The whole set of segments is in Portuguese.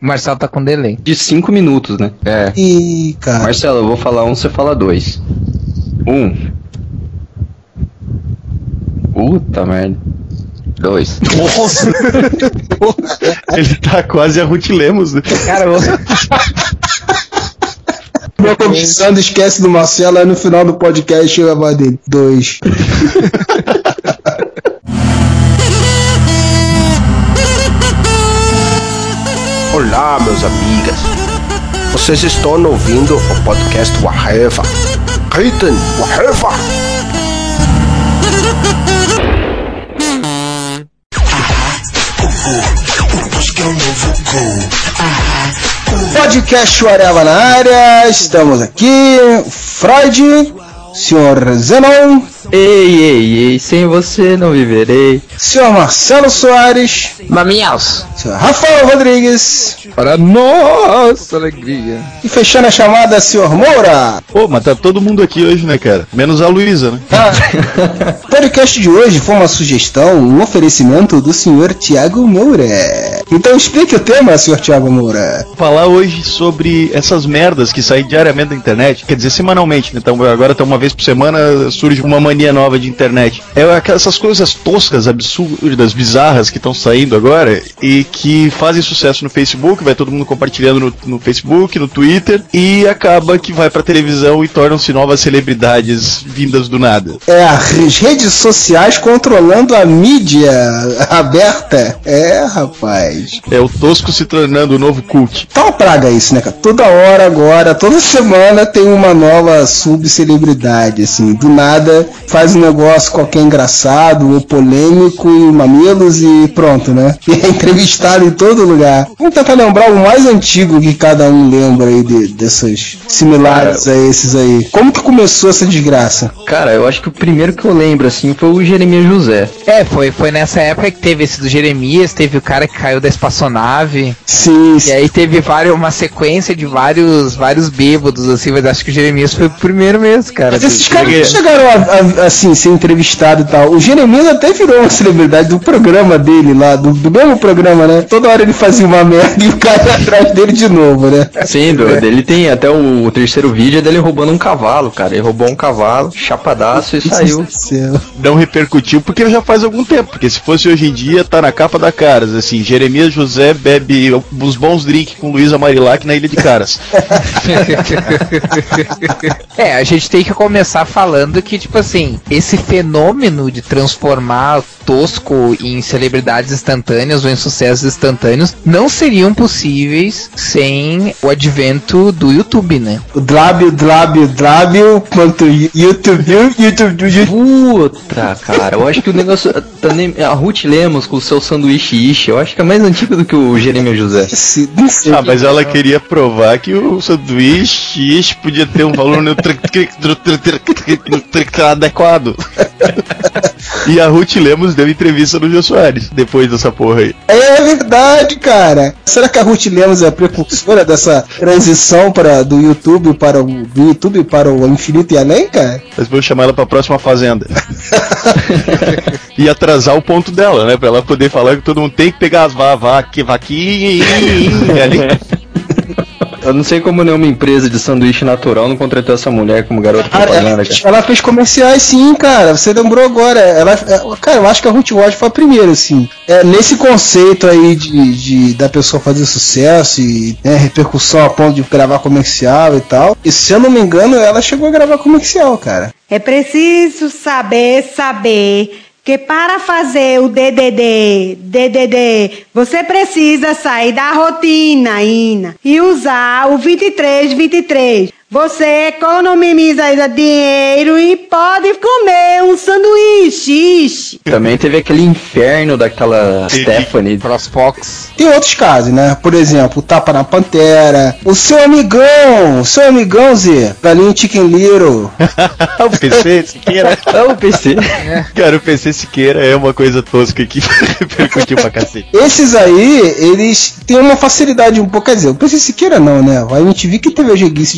O Marcelo tá com delay. De 5 minutos, né? É. Ih, cara. Marcelo, eu vou falar 1, você fala 2. 1. Puta merda. 2. Nossa! Ele tá quase a Ruth Lemos, né? Cara, eu... Meu convidado esquece do Marcelo, aí no final do podcast chega a voz dele. 2. Olá, meus amigas. Vocês estão ouvindo o podcast Waheva. Ritten, Waheva. Podcast Waheva na área. Estamos aqui. Freud, Sr. Zenon. Ei, sem você não viverei. Sr. Marcelo Soares. Mamiaus. Sr. Rafael Rodrigues. Para nossa alegria. E fechando a chamada, Sr. Moura. Pô, mas tá todo mundo aqui hoje, né, cara? Menos a Luísa, né? O podcast de hoje foi uma sugestão, um oferecimento do Sr. Thiago Moura. Então explique o tema, Sr. Thiago Moura. Vou falar hoje sobre essas merdas que saem diariamente da internet, quer dizer, semanalmente, né? Então agora uma vez por semana surge uma mania nova de internet. Essas coisas toscas, absurdas, bizarras que estão saindo agora e que fazem sucesso no Facebook, vai todo mundo compartilhando no Facebook, no Twitter, e acaba que vai pra televisão e tornam-se novas celebridades vindas do nada. É, as redes sociais controlando a mídia aberta. É, rapaz. É o tosco se tornando o novo cult. Tá uma praga isso, né, cara? Toda hora agora, toda semana tem uma nova subcelebridade, assim. Do nada faz um negócio qualquer engraçado ou polêmico em mamilos e pronto, né? E é entrevistado em todo lugar. Vamos tentar lembrar o mais antigo que cada um lembra aí dessas similares a esses aí. Como que começou essa desgraça? Cara, eu acho que o primeiro que eu lembro, assim, foi o Jeremias José. É, foi nessa época que teve esse do Jeremias, teve o cara que caiu da espaçonave. Sim. E aí teve uma sequência de vários bêbados, assim, mas acho que o Jeremias foi o primeiro mesmo, cara. Mas esses caras não chegaram a assim, ser entrevistado e tal. O Jeremias até virou uma celebridade do programa dele lá, do mesmo programa, né? Toda hora ele fazia uma merda e o cara ia atrás dele de novo, né? Sim, ele tem até o terceiro vídeo dele roubando um cavalo, cara. Ele roubou um cavalo, chapadaço e saiu. Não repercutiu porque já faz algum tempo, porque se fosse hoje em dia, tá na capa da Caras, assim, Jeremias José bebe os bons drinks com Luísa Marilac na Ilha de Caras. É, a gente tem que começar falando que, tipo assim, esse fenômeno de transformar tosco em celebridades instantâneas ou em sucessos instantâneos não seriam possíveis sem o advento do YouTube, né? O quanto YouTube. Puta, cara, eu acho que o negócio também, a Ruth Lemos com o seu sanduíche ishi, eu acho que é mais antigo do que o Jeremias José. Ah, mas ela queria provar que o sanduíche ishi podia ter um valor adequado. E a Ruth Lemos deu entrevista no Jô Soares depois dessa porra aí. É verdade, cara. Será que a Ruth Lemos é a precursora dessa transição do YouTube para o infinito e além, cara? Mas vou chamar ela pra próxima Fazenda. E atrasar o ponto dela, né? Pra ela poder falar que todo mundo tem que pegar as vaquinhas ali. Eu não sei como nenhuma empresa de sanduíche natural não contratou essa mulher como garota propaganda. Ela fez comerciais, sim, cara. Você lembrou agora. Cara, eu acho que a Ruth Watch foi a primeira, assim. Nesse conceito aí da pessoa fazer sucesso e repercussão a ponto de gravar comercial e tal. E se eu não me engano, ela chegou a gravar comercial, cara. É preciso saber que para fazer o DDD, você precisa sair da rotina, Ina, e usar o 23. Você economiza dinheiro e pode comer um sanduíche. Também teve aquele inferno daquela Stephanie Crossfox. Tem outros casos, né? Por exemplo, o Tapa na Pantera, o seu amigão Zé, Galinho Chicken Little. O PC Siqueira. É o PC. Cara, o PC Siqueira é uma coisa tosca que repercutiu pra cacete. Esses aí, eles têm uma facilidade um pouco, quer dizer, o PC Siqueira não, né? A MTV que teve a jeguice de chamar esse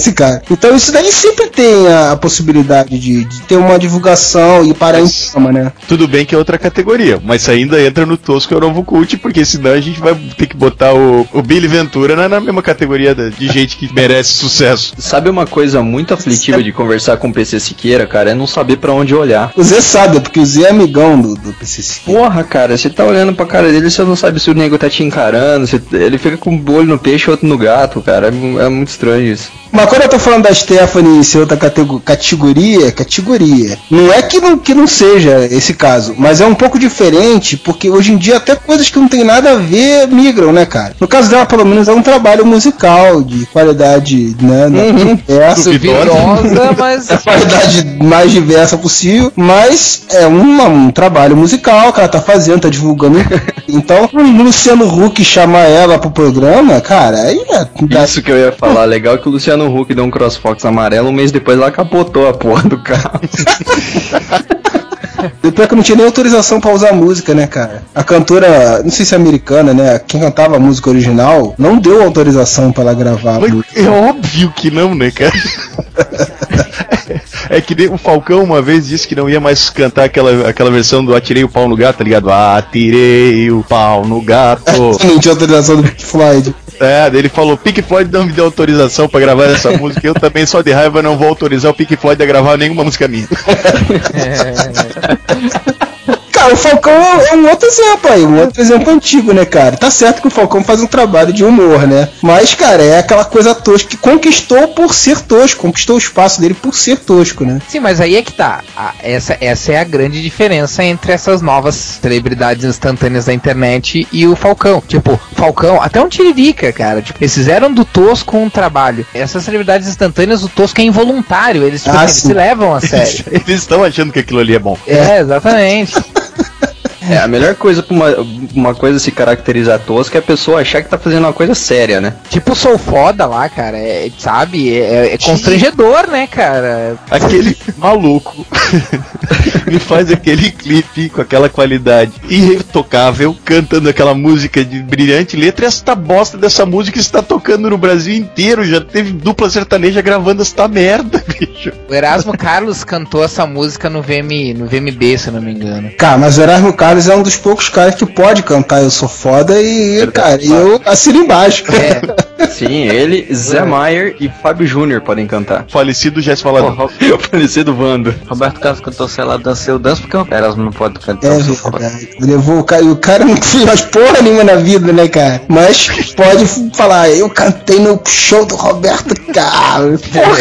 acontece, cara. Então isso daí sempre tem a possibilidade de ter uma divulgação e parar em cima, né? Tudo bem que é outra categoria, mas ainda entra no tosco é o novo cult, porque senão a gente vai ter que botar o Billy Ventura na mesma categoria de gente que merece sucesso. Sabe uma coisa muito aflitiva de conversar com o PC Siqueira, cara? É não saber pra onde olhar. O Zé sabe, porque o Zé é amigão do PC Siqueira. Porra, cara, você tá olhando pra cara dele, você não sabe se o nego tá te encarando, ele fica com um olho no peixe e outro no gato, cara. É muito estranho isso. Mas quando eu tô falando da Stephanie ser outra categoria, não é que não seja esse caso, mas é um pouco diferente, porque hoje em dia até coisas que não tem nada a ver migram, né, cara? No caso dela, pelo menos, é um trabalho musical de qualidade, né, diversa, mas a qualidade mais diversa possível, mas é um trabalho musical que ela tá fazendo, tá divulgando. Então, o Luciano Huck chamar ela pro programa, cara, aí Isso que eu ia falar, legal que o Luciano Huck deu um CrossFox amarelo, um mês depois ela capotou a porra do carro. Depois que eu não tinha nem autorização pra usar a música, né, cara? A cantora, não sei se é americana, né? Quem cantava a música original não deu autorização pra ela gravar a música. É óbvio que não, né, cara? É que o Falcão uma vez disse que não ia mais cantar aquela versão do Atirei o Pau no Gato, tá ligado? Atirei o pau no gato. Não tinha autorização do Pink Floyd. É, ele falou, Pink Floyd não me deu autorização pra gravar essa música, eu também só de raiva não vou autorizar o Pink Floyd a gravar nenhuma música minha. Cara, o Falcão é um outro exemplo aí, um outro exemplo antigo, né, cara? Tá certo que o Falcão faz um trabalho de humor, né? Mas, cara, é aquela coisa tosca que conquistou por ser tosco, conquistou o espaço dele por ser tosco, né? Sim, mas aí é que tá. Essa é a grande diferença entre essas novas celebridades instantâneas da internet e o Falcão. Tipo, Falcão, até um Tiririca, cara. Tipo, eles fizeram do tosco um trabalho. Essas celebridades instantâneas, o tosco é involuntário. Eles, tipo, eles se levam a sério. Eles estão achando que aquilo ali é bom. É, exatamente. É, a melhor coisa pra uma coisa se caracterizar tosca é a pessoa achar que tá fazendo uma coisa séria, né? Tipo, Sou Foda lá, cara, sabe? É constrangedor, né, cara? Aquele maluco me faz aquele clipe com aquela qualidade irretocável, cantando aquela música de brilhante letra, e esta bosta dessa música está tocando no Brasil inteiro, já teve dupla sertaneja gravando esta merda, bicho. O Erasmo Carlos cantou essa música no VMB, se eu não me engano. Cara, mas o Erasmo Carlos é um dos poucos caras que pode cantar Eu Sou Foda e, cara, eu assino embaixo. É. Sim, ele, Zé Maier e Fábio Júnior podem cantar. Falecido Jess Falador. O falecido Vando. Roberto Carlos cantou, sei lá, Dança Eu Danço, porque o Erasmo não pode cantar. É verdade. Levou o cara, e o cara não fez porra nenhuma na vida, né, cara? Mas pode falar, eu cantei no show do Roberto Carlos.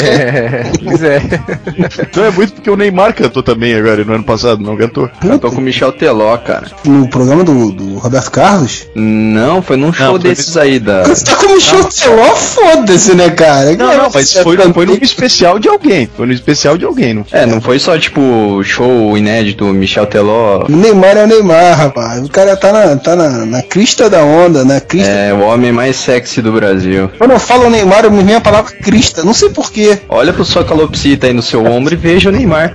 Pois é. Então é muito porque o Neymar cantou também agora, no ano passado, não cantou? Cantou com o Michel Teló, cara. No programa do Roberto Carlos? Não, foi num show desses aí da... Você tá com o Michel Teló, foda-se, né, cara? Não, mas foi num especial de alguém. Foi no especial de alguém, não foi? É, não foi só, tipo, show inédito, Michel Teló. O Neymar é o Neymar, rapaz. O cara tá na crista da onda, né? Crista. É, o homem mais sexy do Brasil. Quando eu falo Neymar, eu me vem a palavra crista. Não sei porquê. Olha pro sua calopsita aí no seu ombro e veja o Neymar.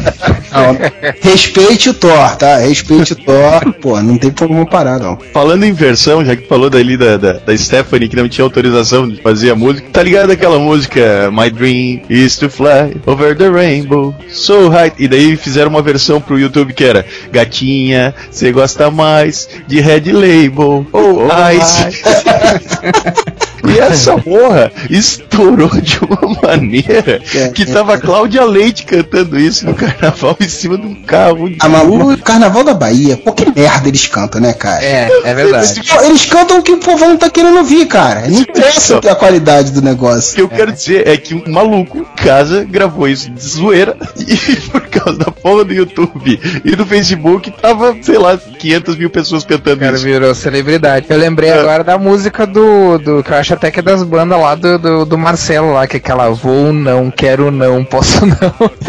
Respeite o Thor, tá? Respeite o Thor. Pô, não tem como comparar, não. Falando em versão, já que falou dali da Stephanie, que não tinha autorização de fazer a música, tá ligado aquela música My Dream is to Fly Over the Rainbow So High, e daí fizeram uma versão pro YouTube que era Gatinha, cê gosta mais de Red Label Ice. E essa porra estourou de uma maneira que tava Cláudia Leite cantando isso no carnaval em cima de um carro. O Carnaval da Bahia, pô, que merda eles cantam, né, cara? É verdade. Eles cantam o que o povo não tá querendo ouvir, cara. Não interessa a qualidade do negócio. O que eu quero dizer é que um maluco em casa gravou isso de zoeira e por causa da porra do YouTube e do Facebook tava, sei lá, 500 mil pessoas cantando isso. O cara isso. virou celebridade. Eu lembrei agora da música do que eu acho até que é das bandas lá do Marcelo lá, que é aquela vou não, quero não, posso não.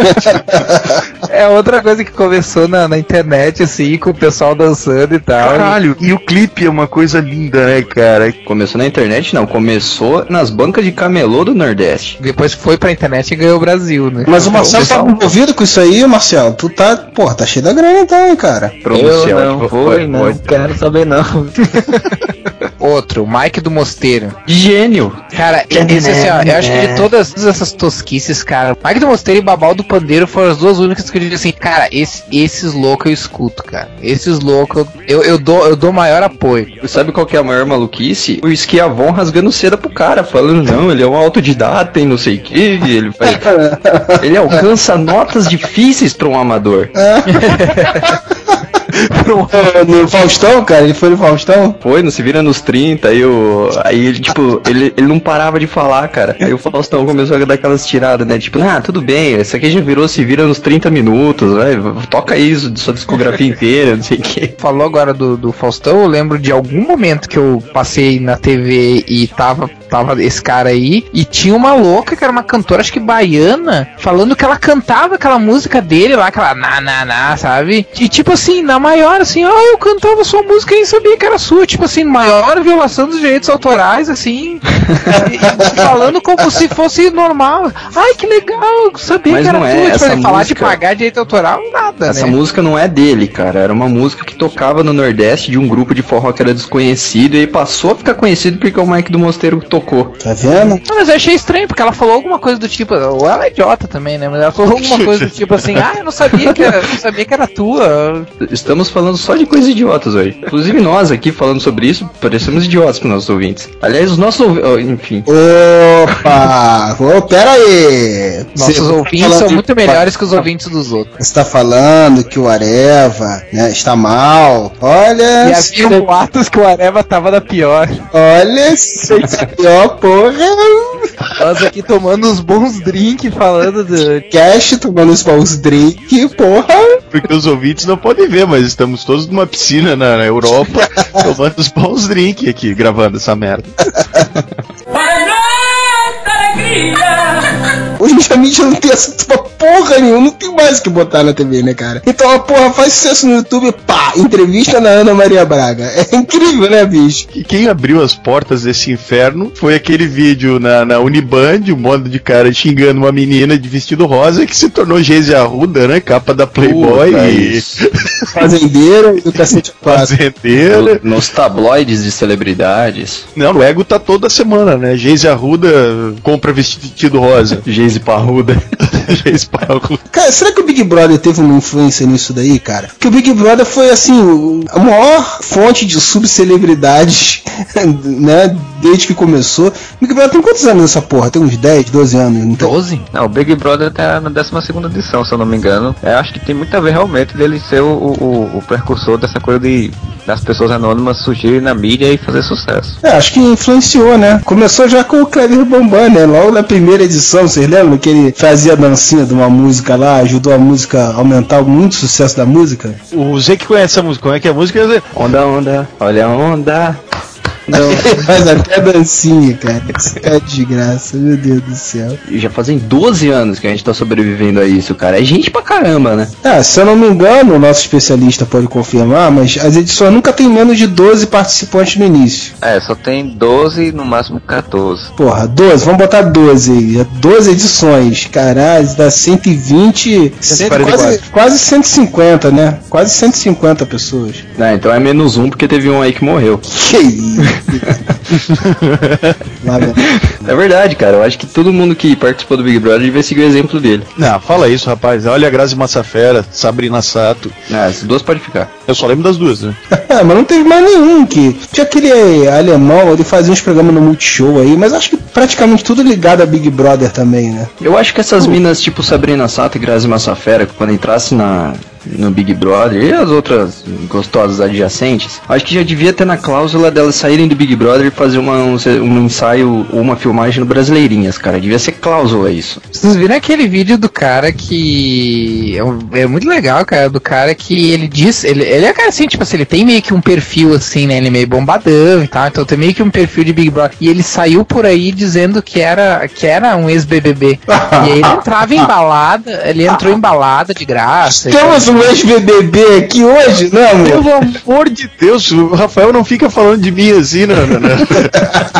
É outra coisa que começou na internet, assim, com o pessoal dançando e tal. Caralho, e o clipe é uma coisa linda, né, cara? Começou na internet? Não, começou nas bancas de camelô do Nordeste. Depois foi pra internet e ganhou o Brasil, né? Mas o Marcelo tá envolvido com isso aí, Marcelo? Tu tá, porra, tá cheio da grana então, hein, cara? Eu não quero saber não. Outro, o Mike do Mosteiro. Gênio. Cara, esse assim, ó, eu acho que de todas essas tosquices, cara, Mike do Mosteiro e Babal do Pandeiro foram as duas únicas que eu digo assim, cara, esses loucos eu escuto, cara. Esses loucos eu dou maior apoio. Sabe qual que é a maior maluquice? O Esquiavon rasgando seda pro cara, falando, não, ele é um autodidata e não sei o que, ele alcança notas difíceis pra um amador. No Faustão, cara? Ele foi no Faustão? Foi, não se vira nos 30, aí ele, tipo, ele não parava de falar, cara. Aí o Faustão começou a dar aquelas tiradas, né? Tipo, tudo bem, esse aqui já virou, se vira nos 30 minutos, né? Toca isso de sua discografia inteira, não sei o que. Falou agora do Faustão, eu lembro de algum momento que eu passei na TV e tava esse cara aí, e tinha uma louca, que era uma cantora, acho que baiana, falando que ela cantava aquela música dele lá, aquela sabe? E tipo assim, na maior, assim, eu cantava sua música e nem sabia que era sua, tipo assim, maior violação dos direitos autorais, assim, e falando como se fosse normal. Ai, que legal, sabia mas que era não sua, tipo, música... falar de pagar direito autoral, nada, essa né? música não é dele, cara, era uma música que tocava no Nordeste de um grupo de forró que era desconhecido, e aí passou a ficar conhecido porque o Mike do Mosteiro tocou. Tá vendo? Não, mas eu achei estranho, porque ela falou alguma coisa do tipo, ou ela é idiota também, né? Mas ela falou alguma coisa do tipo assim, eu não sabia que era tua. Estamos falando só de coisas idiotas hoje. Inclusive nós aqui falando sobre isso, parecemos idiotas para nossos ouvintes. Aliás, os nossos enfim. Opa! Pera aí! Nossos ouvintes são muito melhores que os ouvintes dos outros. Você tá falando que o Areva, né, está mal. Olha... E havia boatos que o Areva tava da pior. Olha, pior, porra! Nós aqui tomando uns bons drinks, falando do... Cash tomando uns bons drinks, porra! Porque os ouvintes não podem ver, mas estamos todos numa piscina na Europa, tomando os bons drinks aqui, gravando essa merda. Hoje a mídia não tem assunto pra porra nenhuma, não tem mais o que botar na TV, né, cara? Então a porra faz sucesso no YouTube, pá, entrevista na Ana Maria Braga. É incrível, né, bicho? E quem abriu as portas desse inferno foi aquele vídeo na Uniband, um monte de cara xingando uma menina de vestido rosa que se tornou Geise Arruda, né? Capa da Playboy e... Fazendeira e do cacete fazendeira. Nos tabloides de celebridades. Não, o Ego tá toda semana, né? Geise Arruda compra vestido rosa. Geise Parruda. Geise Parruda. Cara, será que o Big Brother teve uma influência nisso daí, cara? Porque o Big Brother foi, assim, a maior fonte de subcelebridades, né? Desde que começou. O Big Brother tem quantos anos nessa porra? Tem uns 10, 12 anos, não tem? 12? Não, o Big Brother tá na 12ª edição, se eu não me engano. Eu acho que tem muito a ver realmente dele ser o precursor dessa coisa das pessoas anônimas surgirem na mídia e fazer sucesso. Acho que influenciou, né? Começou já com o Kleber Bambam, né? Logo na primeira edição, vocês lembram que ele fazia a dancinha de uma música lá, ajudou a música a aumentar muito o sucesso da música? O Zé que conhece essa música, como é que é a música? Onda, onda, olha a onda. Não, faz até dancinha, cara. Isso é de graça, meu Deus do céu. E já fazem 12 anos que a gente tá sobrevivendo a isso, cara. É gente pra caramba, né? Se eu não me engano, o nosso especialista pode confirmar, mas as edições nunca tem menos de 12 participantes no início. Só tem 12, no máximo 14. Porra, 12, vamos botar 12 aí. 12 edições, caralho, dá 120, quase 150, né? Quase 150 pessoas. Então é menos um porque teve um aí que morreu. Que isso? É verdade, cara. Eu acho que todo mundo que participou do Big Brother devia seguir o exemplo dele. Não, fala isso, rapaz. Olha a Grazi Massafera, Sabrina Sato. As duas podem ficar. Eu só lembro das duas, né? Mas não teve mais nenhum que... Tinha aquele alemão, ele fazia uns programas no Multishow aí, mas acho que praticamente tudo ligado a Big Brother também, né? Eu acho que essas minas tipo Sabrina Sato e Grazi Massafera, quando entrasse no Big Brother e as outras gostosas adjacentes, acho que já devia ter na cláusula delas saírem do Big Brother e fazer um ensaio ou uma filmagem no Brasileirinhas, cara. Devia ser cláusula isso. Vocês viram aquele vídeo do cara que... É muito legal, cara, do cara que ele diz... Ele é cara assim, tipo assim, ele tem meio que um perfil assim, né? Ele é meio bombadão e tal, então tem meio que um perfil de Big Brother. E ele saiu por aí dizendo que era um ex-BBB. E aí ele entrava em balada, ele entrou em balada de graça. Temos um ex-BBB aqui hoje, não, amor? Pelo amor de Deus, o Rafael não fica falando de mim assim, não.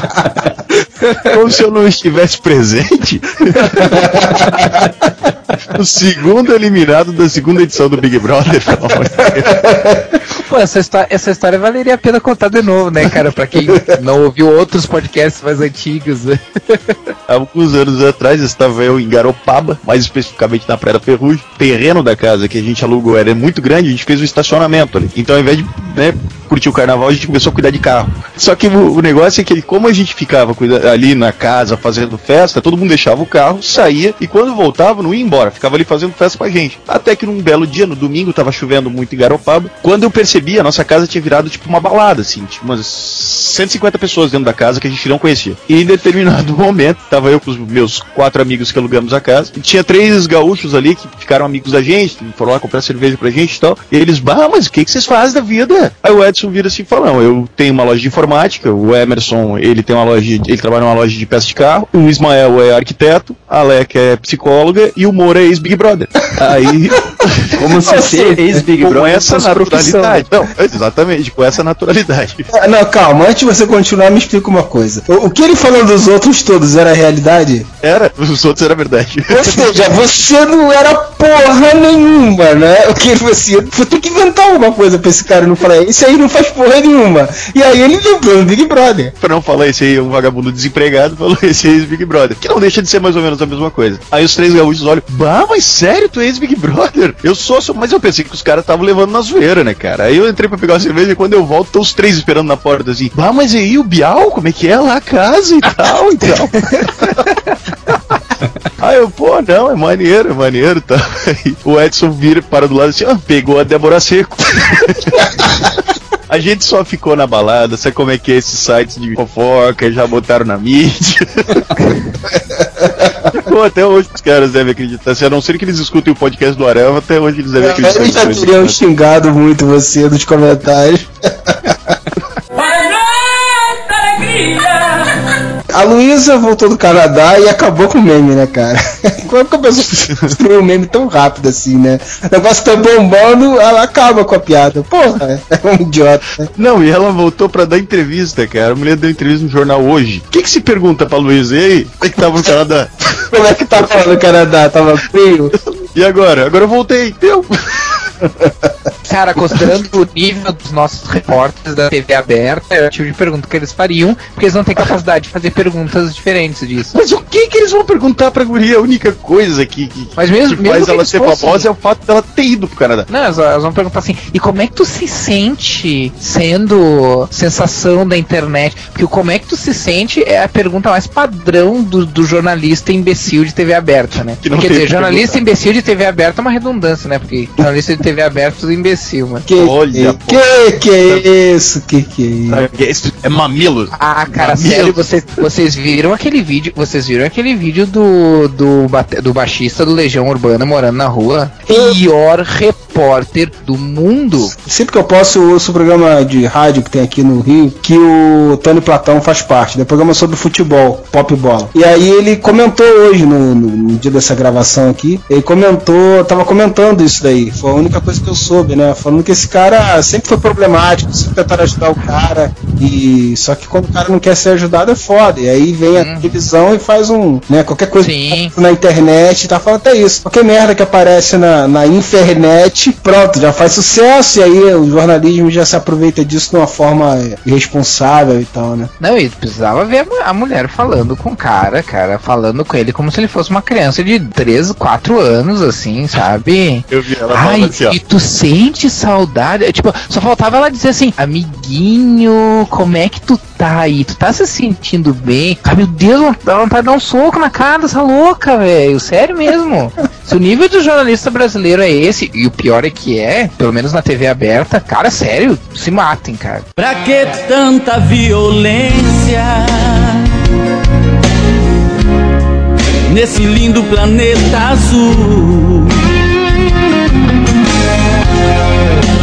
Como se eu não estivesse presente. O segundo eliminado da segunda edição do Big Brother. Pô, essa história valeria a pena contar de novo, né, cara? Pra quem não ouviu outros podcasts mais antigos, né? Há alguns anos atrás estava eu em Garopaba, mais especificamente na Praia da Ferrugem. O terreno da casa que a gente alugou era muito grande, a gente fez um estacionamento ali. Então, ao invés de curtir o carnaval, a gente começou a cuidar de carro. Só que o negócio é que, como a gente ficava ali na casa fazendo festa, todo mundo deixava o carro, saía, e quando voltava, não ia embora, ficava ali fazendo festa com a gente. Até que num belo dia, no domingo, tava chovendo muito em Garopaba. Quando eu percebi, a nossa casa tinha virado tipo uma balada, assim, tipo umas 150 pessoas dentro da casa que a gente não conhecia. E em determinado momento, tava eu com os meus 4 amigos que alugamos a casa, e tinha 3 gaúchos ali que ficaram amigos da gente, foram lá comprar cerveja pra gente e tal. E eles, mas o que vocês fazem da vida? Aí o Edson vira assim e fala, não, eu tenho uma loja de informática, o Emerson, ele trabalha numa loja de peça de carro, o Ismael é arquiteto, a Leca é psicóloga e o Moura é ex-Big Brother. Aí... Como se ser ex-Big Brother com essa naturalidade. Não, exatamente, com essa naturalidade. Não, calma, antes de você continuar, me explica uma coisa. O que ele falou dos outros todos era realidade? Era, os outros era verdade. Ou seja, você não era porra nenhuma, né? O que você tem que inventar alguma coisa pra esse cara não falar, esse aí não faz porra nenhuma. E aí ele lembrou no Big Brother. Pra não falar esse aí é um vagabundo desempregado, falou esse aí é ex-Big Brother. Que não deixa de ser mais ou menos a mesma coisa. Aí os 3 gaúchos olham, mas sério, tu é ex-Big Brother? Eu sou, mas eu pensei que os caras estavam levando na zoeira, né, cara? Aí eu entrei pra pegar uma cerveja e quando eu volto, estão os 3 esperando na porta assim, mas e aí o Bial, como é que é lá a casa e tal, e tal. Aí eu, não, é maneiro, tá? Aí o Edson vira, para do lado assim, pegou a Débora Seco. A gente só ficou na balada, sabe como é que é esses sites de fofoca, já botaram na mídia. Pô, até hoje os caras devem acreditar, a não ser que eles escutem o podcast do Areva, até hoje eles devem acreditar. Eles já teriam xingado muito você nos comentários. A Luísa voltou do Canadá e acabou com o meme, né, cara? Como que a pessoa destruiu o meme tão rápido assim, né? O negócio tá bombando, ela acaba com a piada. Porra, é um idiota, né? Não, e ela voltou pra dar entrevista, cara. A mulher deu entrevista no jornal hoje. O que se pergunta pra Luísa? E aí, como é que tava no Canadá? Como é que tava no Canadá? Tava frio? E agora? Agora eu voltei. Deu. Cara, considerando o nível dos nossos repórteres da TV aberta, é o tipo de pergunta que eles fariam, porque eles não têm capacidade de fazer perguntas diferentes disso. Mas o que eles vão perguntar pra guria? A única coisa que faz ela ser famosa é o fato dela ter ido pro Canadá. Não, elas vão perguntar assim, e como é que tu se sente sendo sensação da internet? Porque o como é que tu se sente é a pergunta mais padrão do jornalista imbecil de TV aberta, né? Quer dizer, jornalista imbecil de TV aberta é uma redundância, né? Porque jornalista de TV aberta é tudo imbecil, mano. Olha, que é isso? Que é isso? É mamilo. Ah, cara, mamilo. Sério, vocês viram aquele vídeo? Vocês viram aquele vídeo do baixista do Legião Urbana morando na rua? Pior repórter do mundo. Sempre que eu posso, eu ouço o programa de rádio que tem aqui no Rio, que o Tony Platão faz parte, né? Programa sobre futebol, pop bola. E aí ele comentou hoje, no dia dessa gravação aqui, ele tava comentando isso daí. Foi a única coisa que eu soube, né? Falando que esse cara sempre foi problemático, sempre tentaram ajudar o cara, e só que quando o cara não quer ser ajudado é foda. E aí vem a televisão e faz qualquer coisa na internet, tá falando até isso. Qualquer merda que aparece na internet, pronto, já faz sucesso, e aí o jornalismo já se aproveita disso de uma forma irresponsável e tal, né? Não, e precisava ver a mulher falando com o cara, falando com ele como se ele fosse uma criança de 3, 4 anos, assim, sabe? Eu vi ela falando assim, ó. E tu sente saudade? Tipo, só faltava ela dizer assim, amiguinho, como é que tu tá aí? Tu tá se sentindo bem? Ah, meu Deus, dá vontade de dar um soco na cara dessa louca, velho. Sério mesmo. Se o nível do jornalista brasileiro é esse, e o pior é que pelo menos na TV aberta, cara, sério, se matem, cara. Pra que tanta violência nesse lindo planeta azul?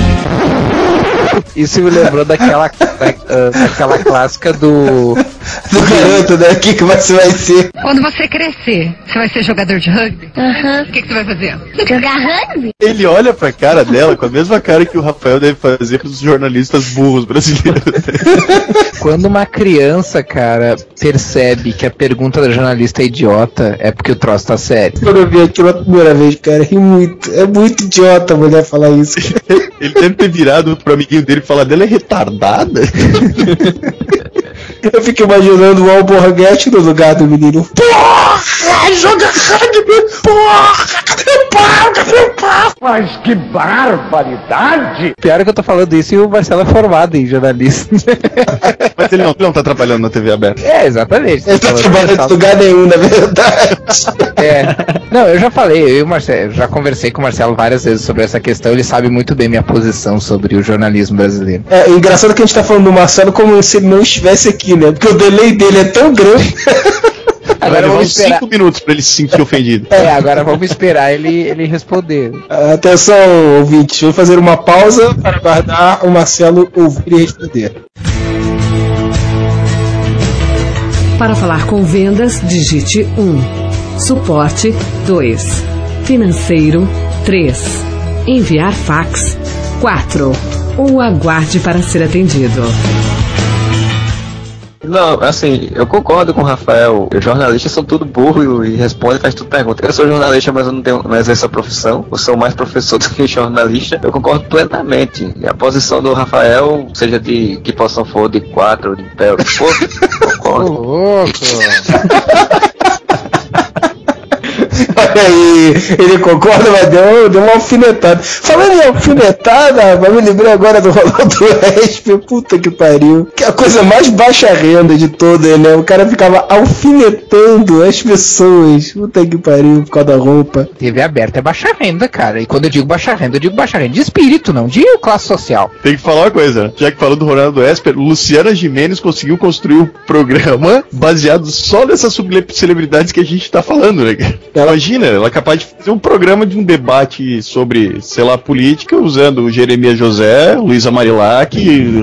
Isso me lembrou daquela clássica do do garoto, né? O que você vai ser? Quando você crescer, você vai ser jogador de rugby? O que você vai fazer? Jogar rugby? Ele olha pra cara dela com a mesma cara que o Rafael deve fazer pros jornalistas burros brasileiros. Quando uma criança, cara, percebe que a pergunta da jornalista é idiota, é porque o troço tá sério. Quando eu vi aquilo a primeira vez, cara, ri muito. É muito idiota a mulher falar isso. Ele deve ter virado pro amiguinho dele e falar dela é retardada. Eu fico imaginando o Alborguete no lugar do menino. Porra! Joga rugby! Porra! Cadê o pau? Mas que barbaridade! Pior é que eu tô falando isso e o Marcelo é formado em jornalismo. Mas ele não tá trabalhando na TV aberta. É, exatamente. Ele tá trabalhando em lugar nenhum, na verdade. Não, eu já falei, eu e o Marcelo, já conversei com o Marcelo várias vezes sobre essa questão, ele sabe muito bem minha posição sobre o jornalismo brasileiro. É engraçado que a gente tá falando do Marcelo como se ele não estivesse aqui, né? Porque o delay dele é tão grande. Agora vamos esperar 5 minutos pra ele se sentir ofendido. Agora vamos esperar ele responder. Atenção, ouvintes, vou fazer uma pausa para aguardar o Marcelo ouvir e responder. Para falar com vendas, digite 1. Suporte 2. Financeiro 3. Enviar fax 4. Ou aguarde para ser atendido. Não, assim, eu concordo com o Rafael. Os jornalistas são tudo burro e respondem, faz tudo pergunta. Eu sou jornalista, mas eu não exerço a profissão. Eu sou mais professor do que jornalista. Eu concordo plenamente. E a posição do Rafael, seja de que posição for, de 4 ou de pé, ou de for, concordo. Louco! Olha aí, ele concorda, mas deu uma alfinetada. Falando em alfinetada, mas me lembrei agora do Ronaldo Esper, puta que pariu. Que é a coisa mais baixa renda de toda, né? O cara ficava alfinetando as pessoas, puta que pariu, por causa da roupa. TV aberta é baixa renda, cara. E quando eu digo baixa renda de espírito, não de classe social. Tem que falar uma coisa, já que falou do Ronaldo Esper, Luciana Gimenez conseguiu construir um programa baseado só nessas celebridades que a gente tá falando, né? Imagina, ela é capaz de fazer um programa de um debate sobre, sei lá, política, usando o Jeremias José, Luísa Marilac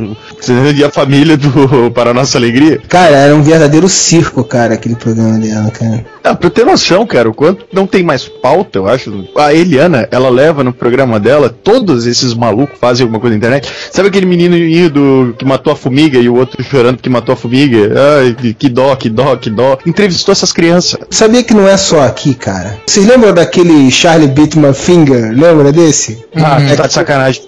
e a família do Para Nossa Alegria. Cara, era um verdadeiro circo, cara, aquele programa dela, cara. Pra eu ter noção, cara, o quanto não tem mais pauta, eu acho. A Eliana, ela leva no programa dela, todos esses malucos fazem alguma coisa na internet. Sabe aquele menino que matou a formiga e o outro chorando que matou a formiga? Ai, que dó. Entrevistou essas crianças. Sabia que não é só aqui, cara? Vocês lembram daquele Charlie Bitman Finger? Lembra desse? Tá de sacanagem.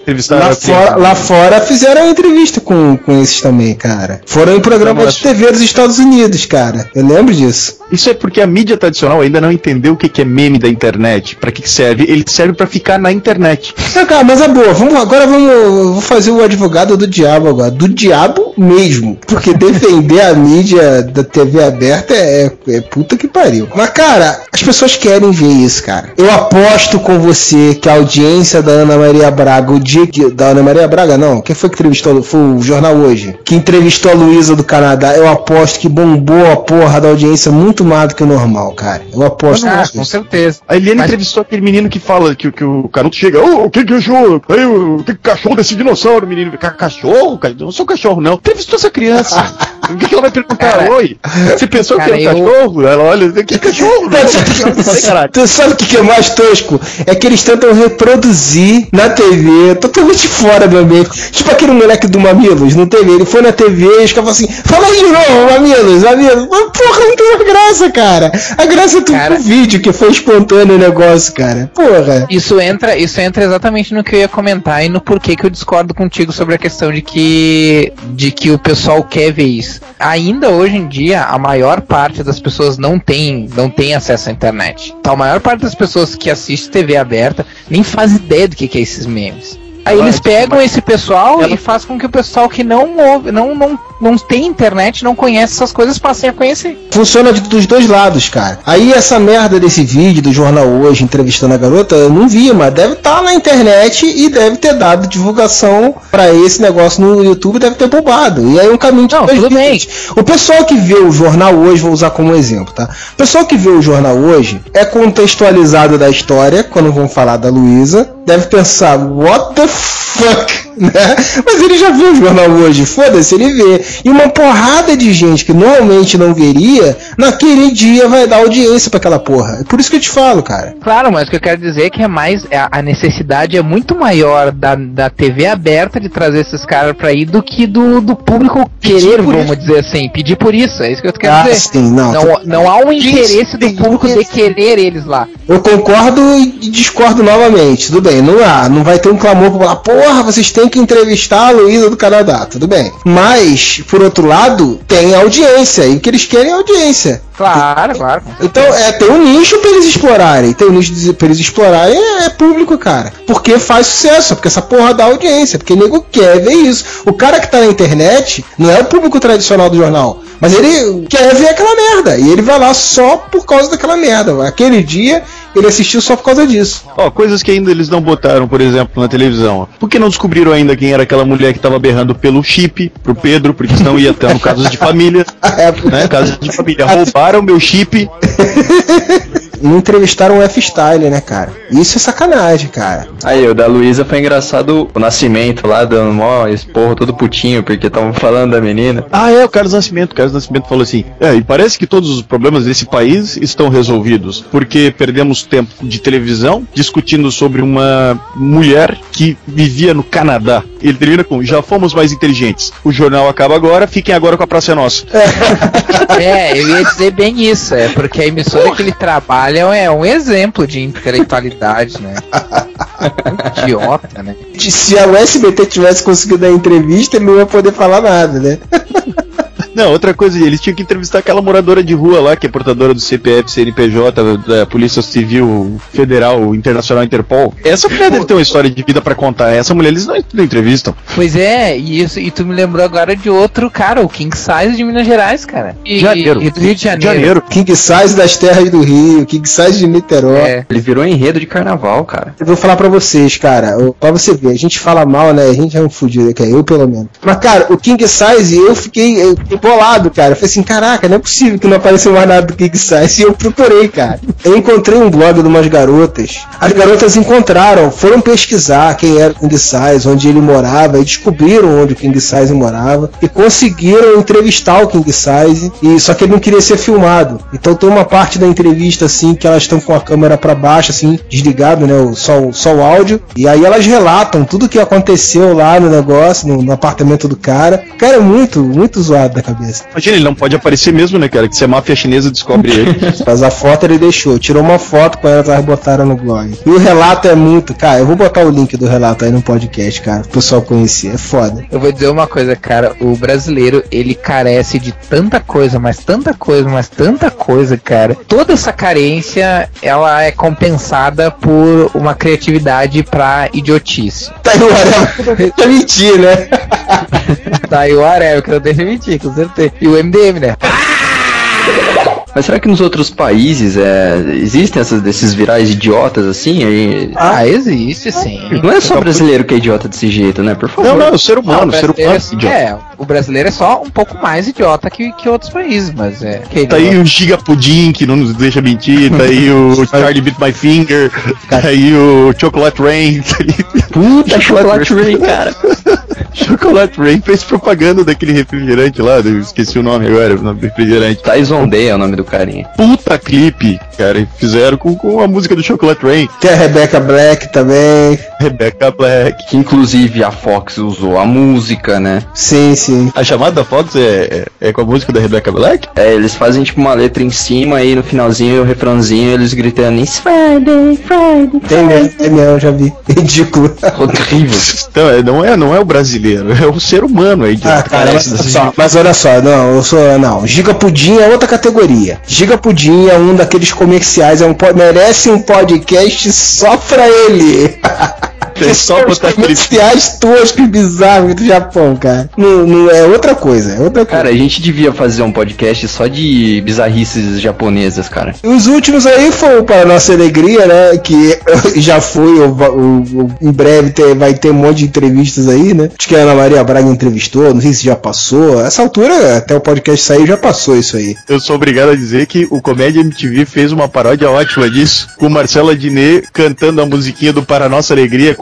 Lá fora fizeram entrevista com esses também, cara. Foram em programas de TV dos Estados Unidos, cara. Eu lembro disso. Isso é porque a mídia tradicional ainda não entendeu o que é meme da internet. Pra que serve? Ele serve pra ficar na internet. Não, cara, mas é boa. Vou fazer o advogado do diabo agora. Do diabo mesmo. Porque defender a mídia da TV aberta é puta que pariu. Mas, cara, as pessoas querem ver isso, cara. Eu aposto com você que a audiência da Ana Maria Braga, o dia que... Da Ana Maria Braga, não. Quem foi que entrevistou? Foi o Jornal Hoje. Que entrevistou a Luísa do Canadá. Eu aposto que bombou a porra da audiência muito mais do que o normal, cara. Eu aposto. Com certeza. A Eliana entrevistou aquele menino que fala que o Canuto chega, o que cachorro? O que cachorro desse dinossauro, menino? Cachorro? Eu não sou cachorro, não. Entrevistou essa criança. O que ela vai perguntar? Cara, oi? Você pensou que era um cachorro? Ela olha, que cachorro? Tu sabe o que é mais tosco? É que eles tentam reproduzir na TV, totalmente fora do ambiente. Tipo aquele moleque do Mamilos, não teve? Ele foi na TV e ficava assim, fala aí de novo, Mamilos. Mas porra, não tem uma graça, cara. A graça é tudo no vídeo, que foi espontâneo o negócio, cara. Porra. Isso entra exatamente no que eu ia comentar e no porquê que eu discordo contigo sobre a questão de que o pessoal quer ver isso. Ainda hoje em dia, a maior parte das pessoas não tem acesso à internet. Então, a maior parte das pessoas que assistem TV aberta nem faz ideia do que é esses memes. Aí eles pegam esse pessoal e faz com que o pessoal que não tem internet, não conhece essas coisas, passem a conhecer. Funciona dos dois lados, cara. Aí essa merda desse vídeo do Jornal Hoje entrevistando a garota, eu não vi, mas deve estar na internet e deve ter dado divulgação pra esse negócio no YouTube, deve ter bombado. E aí um caminho de tudo bem. O pessoal que vê o Jornal Hoje, vou usar como exemplo, tá? O pessoal que vê o Jornal Hoje é contextualizado da história, quando vão falar da Luísa, deve pensar, what the fuck? né? Mas ele já viu o jornal hoje, foda-se, ele vê. E uma porrada de gente que normalmente não veria, naquele dia vai dar audiência pra aquela porra. É por isso que eu te falo, cara. Claro, mas o que eu quero dizer é que a necessidade é muito maior da TV aberta de trazer esses caras pra ir do que do público querer, vamos dizer assim, pedir por isso. É isso que eu quero dizer. Sim, não há um interesse do público de querer eles lá. Eu concordo e discordo novamente. Tudo bem, não vai ter um clamor pra falar, porra, vocês têm que entrevistar a Luísa do Canadá. Tudo bem. Mas, por outro lado, tem audiência. E o que eles querem é audiência. Claro. Então, tem um nicho pra eles explorarem. Tem um nicho pra eles explorarem, é público, cara. Porque faz sucesso, porque essa porra dá audiência. Porque o nego quer ver isso. O cara que tá na internet não é o público tradicional do jornal. Mas ele quer ver aquela merda. E ele vai lá só por causa daquela merda. Aquele dia, ele assistiu só por causa disso. Coisas que ainda eles não botaram, por exemplo, na televisão. Por que não descobriram ainda quem era aquela mulher que tava berrando pelo chip pro Pedro? Porque senão ia ter casos de família. Né? Casos de família. Roubaram meu chip. Não entrevistaram o F-Style, né, cara? Isso é sacanagem, cara. Aí, o da Luísa foi engraçado, o Nascimento lá, dando mó esporro todo putinho, porque estavam falando da menina. O Carlos Nascimento. O Carlos Nascimento falou assim, e parece que todos os problemas desse país estão resolvidos, porque perdemos tempo de televisão discutindo sobre uma mulher que vivia no Canadá. Ele termina com, já fomos mais inteligentes. O jornal acaba agora, fiquem agora com a Praça é Nossa. Eu ia dizer bem isso, porque a emissora que ele trabalha é um exemplo de intelectualidade, né? Idiota, né? Se a USBT tivesse conseguido dar entrevista, ele não ia poder falar nada, né? Não, outra coisa, eles tinham que entrevistar aquela moradora de rua lá, que é portadora do CPF, CNPJ, da Polícia Civil Federal, Internacional, Interpol. Essa mulher deve ter uma história de vida pra contar. Essa mulher eles não entrevistam. Pois é, e tu me lembrou agora de outro cara, o King Size de Minas Gerais, cara. E do Rio de Janeiro. King Size das terras do Rio, King Size de Niterói. Ele virou enredo de carnaval, cara. Eu vou falar pra vocês, cara, pra você ver, a gente fala mal, né? A gente é um fudido, eu pelo menos. Mas, cara, o King Size, eu fiquei bolado, cara. Eu falei assim, caraca, não é possível que não apareceu mais nada do King Size. E eu procurei, cara. Eu encontrei um blog de umas garotas. As garotas foram pesquisar quem era o King Size, onde ele morava, e descobriram onde o King Size morava, e conseguiram entrevistar o King Size, só que ele não queria ser filmado. Então tem uma parte da entrevista, assim, que elas estão com a câmera pra baixo, assim, desligado, né, só o áudio, e aí elas relatam tudo o que aconteceu lá no negócio, no apartamento do cara. O cara é muito, muito zoado da cabeça. Imagina, ele não pode aparecer mesmo, né, cara? Que se a máfia chinesa descobre ele. Mas a foto ele deixou. Tirou uma foto com elas, botaram no blog. E o relato é muito... Cara, eu vou botar o link do relato aí no podcast, cara. Pro pessoal conhecer. É foda. Eu vou dizer uma coisa, cara. O brasileiro, ele carece de tanta coisa, mas tanta coisa, cara. Toda essa carência, ela é compensada por uma criatividade pra idiotice. Tá aí o Arel. Deixa mentir, né? Tá aí o Arel, que eu deixo mentir, com certeza. E o MDM, né? Mas será que nos outros países existem desses virais idiotas assim? Existe sim. Não é só brasileiro que é idiota desse jeito, né? Por favor. Não, é o ser humano, o ser humano é idiota. O brasileiro é só um pouco mais idiota que outros países, mas Tá aí o Giga Pudim, que não nos deixa mentir, tá aí o Charlie Beat My Finger, tá aí o Chocolate Rain, tá aí... Puta, Chocolate Rain, cara. Chocolate Rain fez propaganda daquele refrigerante lá, eu esqueci o nome agora, o nome do refrigerante. Tyson Day é o nome do carinha. Puta clipe, cara, e fizeram com a música do Chocolate Rain. Tem a Rebecca Black também. Rebecca Black. Que inclusive a Fox usou a música, né? Sim, sim. A chamada da Fox é com a música da Rebecca Black? Eles fazem tipo uma letra em cima e no finalzinho, o refrãozinho, eles gritando It's Friday, Friday, Friday. Tem mesmo, já vi. Ridículo. Horrível. Então, não é o brasileiro, é o ser humano aí. Cara, mas olha só, não, Giga Pudim é outra categoria. Giga Pudim é um daqueles comerciais, merece um podcast só pra ele. É só botar comerciais toscos bizarros do Japão, cara. Não é outra coisa, Cara, a gente devia fazer um podcast só de bizarrices japonesas, cara. Os últimos aí foram para nossa alegria, né? Que já foi, em breve vai ter um monte de entrevistas aí, né? Acho que a Ana Maria Braga entrevistou, não sei se já passou. Essa altura, até o podcast sair, já passou isso aí. Eu sou obrigado a dizer que o Comédia MTV fez uma paródia ótima disso, com Marcelo Adnet cantando a musiquinha do Para Nossa Alegria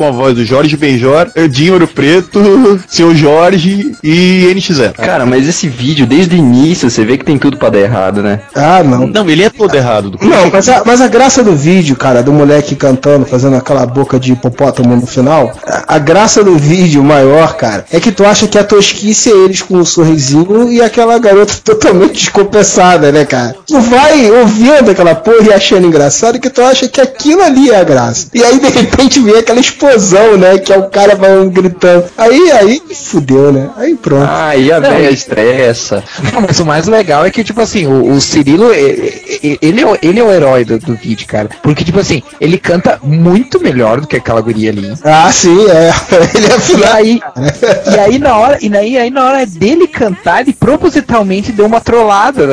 com a voz do Jorge Benjor, Dinho Ouro Preto, Seu Jorge e NX0. Cara, mas esse vídeo, desde o início, você vê que tem tudo pra dar errado, né? Ah, não. Não, ele é todo errado. Não, mas a graça do vídeo, cara, do moleque cantando, fazendo aquela boca de hipopótamo no final, a graça do vídeo maior, cara, é que tu acha que a tosquice é eles com um sorrisinho e aquela garota totalmente descompensada, né, cara? Tu vai ouvindo aquela porra e achando engraçado que tu acha que aquilo ali é a graça. E aí, de repente, vem aquela explosão, né, que é o cara vai gritando. Aí fudeu, né? Aí pronto. Aí a velha estressa. Não, mas o mais legal é que, tipo assim, o Cirilo, ele é o herói do vídeo, cara. Porque, tipo assim, ele canta muito melhor do que aquela guria ali. Ah, sim, é. Ele é afinado. E aí na hora dele cantar, ele propositalmente deu uma trollada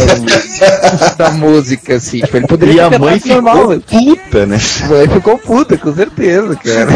da música, assim. Tipo, ele poderia e a mãe ficou normal, puta, né? A mãe ficou puta, com certeza, cara.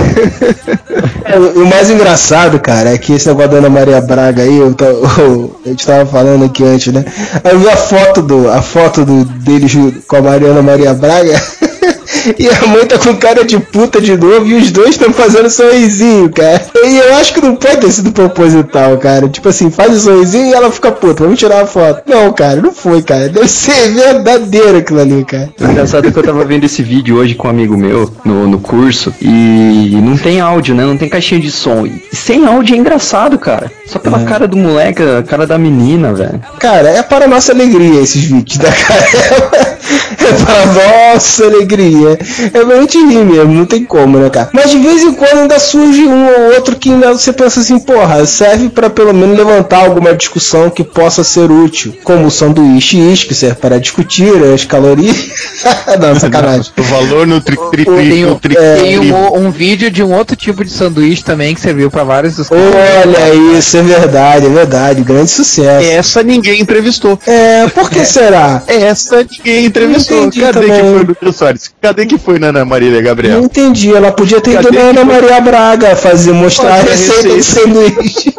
O mais engraçado, cara, é que esse negócio da Ana Maria Braga aí, a gente tava falando aqui antes, né? Aí eu vi a foto deles com a Mariana Maria Braga. E a mãe tá com cara de puta de novo e os dois estão fazendo sorrisinho, cara. E eu acho que não pode ter sido proposital, cara. Tipo assim, faz o sorrisinho e ela fica puta, vamos tirar a foto. Não, cara, não foi, cara. Deve ser verdadeiro aquilo ali, cara. Engraçado é que eu tava vendo esse vídeo hoje com um amigo meu no curso e não tem áudio, né? Não tem caixinha de som. E sem áudio é engraçado, cara. Só pela cara do moleque, a cara da menina, velho. Cara, é para a nossa alegria esses vídeos da cara. É para a nossa alegria. É pra gente rir mesmo, não tem como, né, cara? Mas de vez em quando ainda surge um ou outro que ainda você pensa assim, porra, serve pra pelo menos levantar alguma discussão que possa ser útil. Como o sanduíche que serve para discutir as calorias. Não, sacanagem. O valor no tri-tri-tri. Tem um vídeo de um outro tipo de sanduíche também que serviu pra vários dos caras. Olha isso, é verdade. Grande sucesso. Essa ninguém entrevistou. Por que será? Essa ninguém entrevistou. Cadê que foi no Tio Soares? Cadê que foi na Ana Maria Gabriel? Não entendi, ela podia ter ido na Ana Maria Braga mostrar a receita de sanduíche.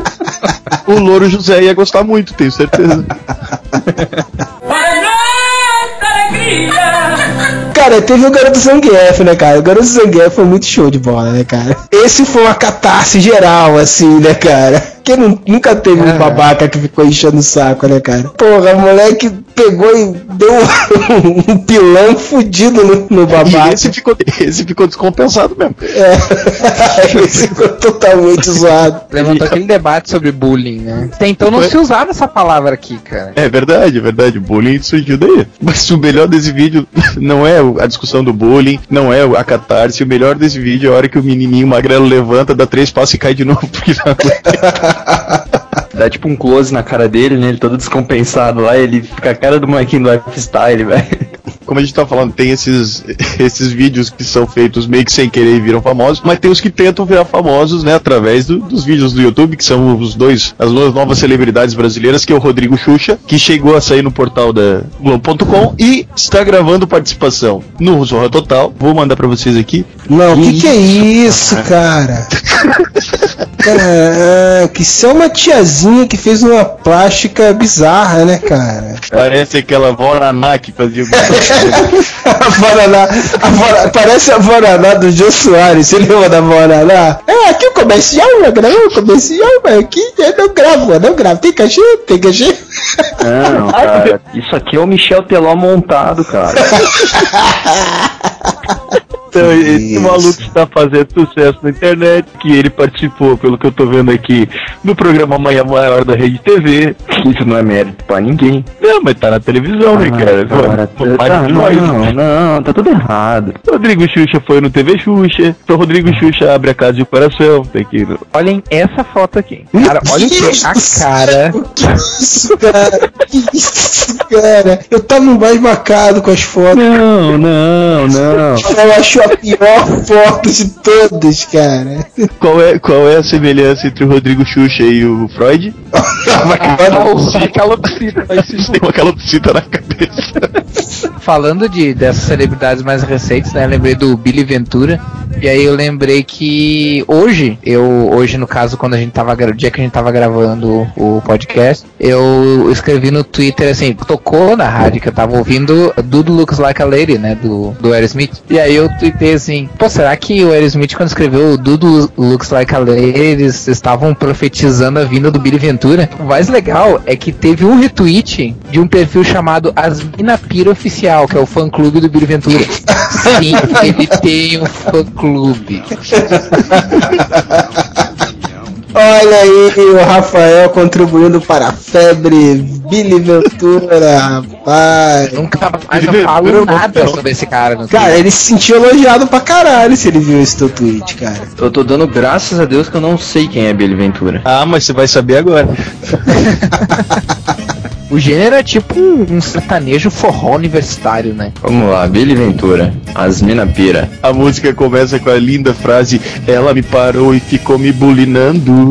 O Louro José ia gostar muito, tenho certeza. Cara, teve o Garoto Zangief, né, cara? O Garoto Zangief foi muito show de bola, né, cara? Esse foi uma catarse geral, assim, né, cara? Porque nunca teve um babaca que ficou enchendo o saco, né, cara? Porra, o moleque pegou e deu um pilão fudido no babaca. E esse ficou descompensado mesmo. Esse ficou totalmente zoado. Levantou aquele debate sobre bullying, né? Até então não se usava essa palavra aqui, cara. É verdade. Bullying surgiu daí. Mas o melhor desse vídeo não é a discussão do bullying, não é a catarse. O melhor desse vídeo é a hora que o menininho magrelo levanta, dá 3 passos e cai de novo. Porque dá tipo um close na cara dele, né? Ele todo descompensado lá, ele fica a cara do molequinho do lifestyle, velho. Como a gente tá falando, tem esses vídeos que são feitos meio que sem querer e viram famosos, mas tem os que tentam virar famosos, né, através dos vídeos do YouTube, que são as duas novas celebridades brasileiras, que é o Rodrigo Xuxa, que chegou a sair no portal da Globo.com e está gravando participação no Zorra Total. Vou mandar pra vocês aqui. Não, que é isso, cara? Caraca, isso é uma tiazinha que fez uma plástica bizarra, né, cara? Parece aquela Voraná que fazia parece a Voraná do Jô Soares. Você lembra da Voraná? Aqui o comercial, eu gravo o comercial, mas aqui eu não gravo. Tem cachê? Não, cara, isso aqui é o Michel Teló montado, cara. Então, esse maluco está fazendo sucesso na internet, que ele participou, pelo que eu tô vendo aqui, do programa Amanhã Maior da Rede TV. Isso não é mérito pra ninguém. Não, mas tá na televisão, né, cara? Não, tá tudo errado. Rodrigo Xuxa foi no TV Xuxa. Então Rodrigo Xuxa abre a casa de coração. Tem que... Olhem essa foto aqui. Cara, olha a cara. Que isso, cara? Eu tava mais marcado com as fotos. Não. Eu acho a pior foto de todas, cara. Qual é a semelhança entre o Rodrigo Xuxa e o Freud? A calopsita. Tem uma calopsita na cabeça. Falando dessas celebridades mais recentes, né? Lembrei do Billy Ventura, E aí eu lembrei que hoje, no caso, quando a gente tava, o dia que a gente tava gravando o podcast, eu escrevi no Twitter assim, tocou na rádio que eu tava ouvindo Dude Looks Like a Lady, né, do Aerosmith. E aí eu tuitei assim, pô, será que o Aerosmith, quando escreveu o Dude Looks Like a Lady, eles estavam profetizando a vinda do Billy Ventura? O mais legal é que teve um retweet de um perfil chamado Asmina Pira Oficial, que é o fã-clube do Billy Ventura. Sim, ele tem um fã-clube. Olha aí o Rafael contribuindo para a febre Billy Ventura, rapaz. Nunca mais eu falo nada sobre esse cara. Cara, ele se sentiu elogiado pra caralho se ele viu esse teu tweet, cara. Eu tô dando graças a Deus que eu não sei quem é Billy Ventura. Ah, mas você vai saber agora. O gênero é tipo um sertanejo forró universitário, né? Vamos lá, Billy Ventura, Asmina Pira. A música começa com a linda frase: ela me parou e ficou me bulinando.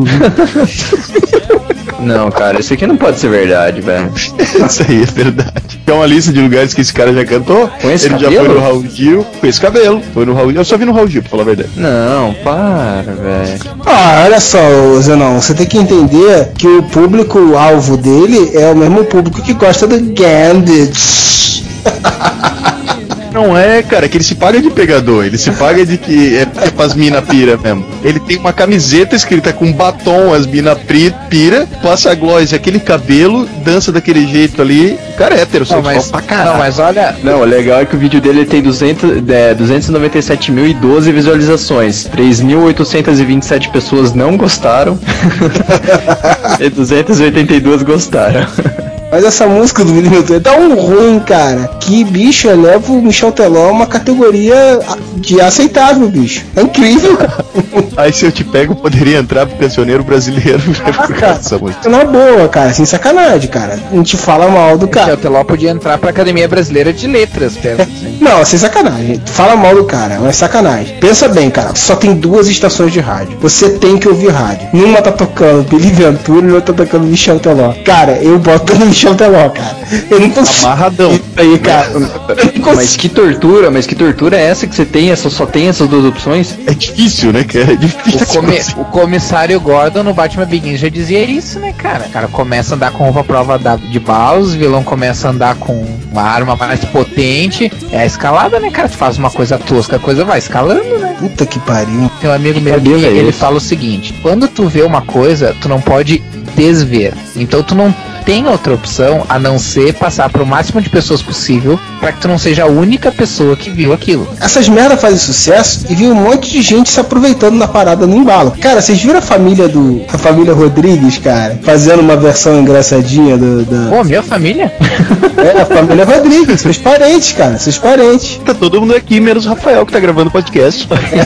Não, cara, isso aqui não pode ser verdade, velho. Isso aí é verdade. É uma lista de lugares que esse cara já cantou. Com esse cabelo? Já foi no Raul Gil, com esse cabelo. Foi no Raul Gil. Eu só vi no Raul Gil, pra falar a verdade. Não, para, velho. Ah, olha só, Zenão, você tem que entender que o público-alvo dele é o mesmo público que gosta do Gambit. Não é, cara, que ele se paga de pegador, ele se paga de que é pras mina pira mesmo. Ele tem uma camiseta escrita com batom, as mina pira, passa a gloss, aquele cabelo, dança daquele jeito ali. O cara é heterossexual pra caralho. Não, mas olha... Não, o legal é que o vídeo dele tem 297.012 visualizações. 3.827 pessoas não gostaram. E 282 gostaram. Mas essa música do Billy Ventura é tão ruim, cara, que, bicho, eleva o Michel Teló a uma categoria de aceitável, bicho. É incrível. Aí se eu te pego, poderia entrar pro cancioneiro brasileiro. Cara, essa música. Na boa, cara, sem sacanagem, cara. A gente fala mal do cara. Michel Teló podia entrar pra Academia Brasileira de Letras, pensa assim. Não, sem sacanagem. Fala mal do cara, mas sacanagem. Pensa bem, cara, só tem 2 estações de rádio. Você tem que ouvir rádio. Numa tá tocando Billy Ventura e outra tá tocando Michel Teló. Cara, eu boto no Michel Teló, cara. Eu não consigo. Amarradão. Isso aí, cara. Mas que tortura é essa que você tem? Só tem essas 2 opções? É difícil, né, cara? É difícil. O comissário Gordon no Batman Begins já dizia isso, né, cara? O cara começa a andar com roupa prova de balas, o vilão começa a andar com uma arma mais potente. É a escalada, né, cara? Tu faz uma coisa tosca, a coisa vai escalando, né? Puta que pariu. Tem um amigo meu que ele fala o seguinte: quando tu vê uma coisa, tu não pode desver. Então tu não tem outra opção a não ser passar pro máximo de pessoas possível pra que tu não seja a única pessoa que viu aquilo. Essas merda fazem sucesso e viu um monte de gente se aproveitando na parada no embalo. Cara, vocês viram a família Rodrigues, cara, fazendo uma versão engraçadinha da... Pô, minha família? É, a família Rodrigues, seus parentes, cara, seus parentes. Tá todo mundo aqui, menos o Rafael que tá gravando o podcast.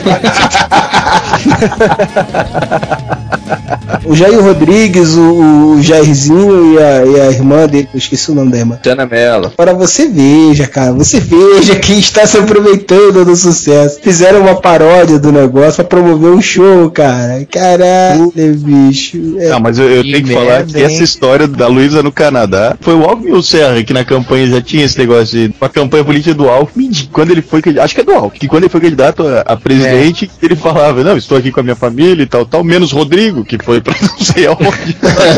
O Jair Rodrigues, o Jairzinho e a irmã dele, eu esqueci o nome da irmã. Jana Mello. Para você veja, cara, você veja quem está se aproveitando do sucesso. Fizeram uma paródia do negócio pra promover um show, cara. Caralho, bicho. Não, mas eu tenho que falar que essa história da Luísa no Canadá foi o Alckmin Serra, que na campanha já tinha esse negócio de uma campanha política do Alckmin, quando ele foi, acho que é do Alckmin, que quando ele foi candidato a presidente, ele falava, não, estou aqui com a minha família e tal, menos Rodrigo, que foi pra não sei aonde.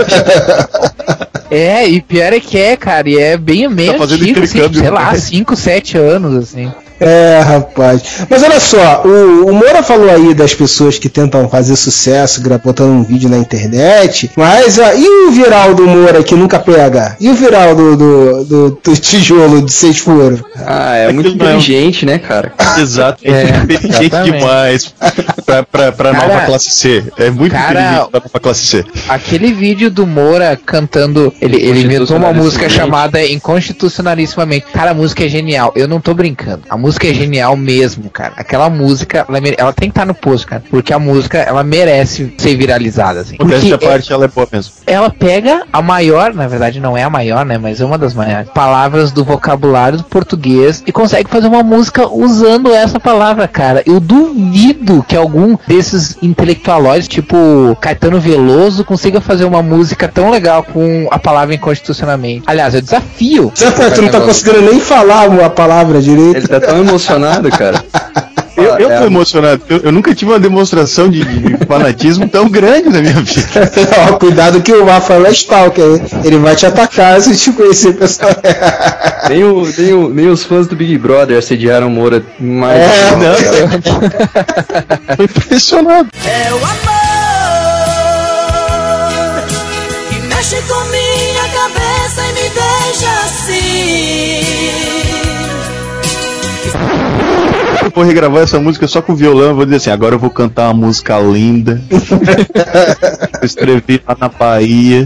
É, e pior é que cara, e é bem meio tá antigo, assim, sei lá, 5, 7 anos, assim. É, rapaz. Mas olha só, o Moura falou aí das pessoas que tentam fazer sucesso botando um vídeo na internet, mas e o viral do Moura que nunca pega? E o viral do tijolo de 6 furos? Ah, é muito inteligente, né, cara? Exato, é inteligente demais pra nova classe C. É muito inteligente pra nova classe C. Aquele vídeo do Moura cantando, ele inventou uma música chamada Inconstitucionalissimamente. Cara, a música é genial, eu não tô brincando. A música é genial mesmo, cara. Aquela música, ela tem que estar no post, cara. Porque a música, ela merece ser viralizada, assim. Essa parte, ela é boa mesmo. Ela pega a maior, na verdade não é a maior, né? Mas é uma das maiores palavras do vocabulário do português e consegue fazer uma música usando essa palavra, cara. Eu duvido que algum desses intelectualóides, tipo Caetano Veloso, consiga fazer uma música tão legal com a palavra inconstitucionalmente. Aliás, eu desafio. Tu não tá conseguindo nem falar a palavra direito. Ele tá tão emocionado, cara. Eu tô emocionado. Eu nunca tive uma demonstração de fanatismo tão grande na minha vida. Ó, cuidado que o Rafael é stalker. Ele vai te atacar se te conhecer, pessoal. Nem os fãs do Big Brother assediaram o Moura mais. Tô impressionado. É o amor que mexe com minha cabeça e me deixa assim. Eu vou regravar essa música só com violão. Eu vou dizer assim: agora eu vou cantar uma música linda. Eu escrevi lá na Bahia.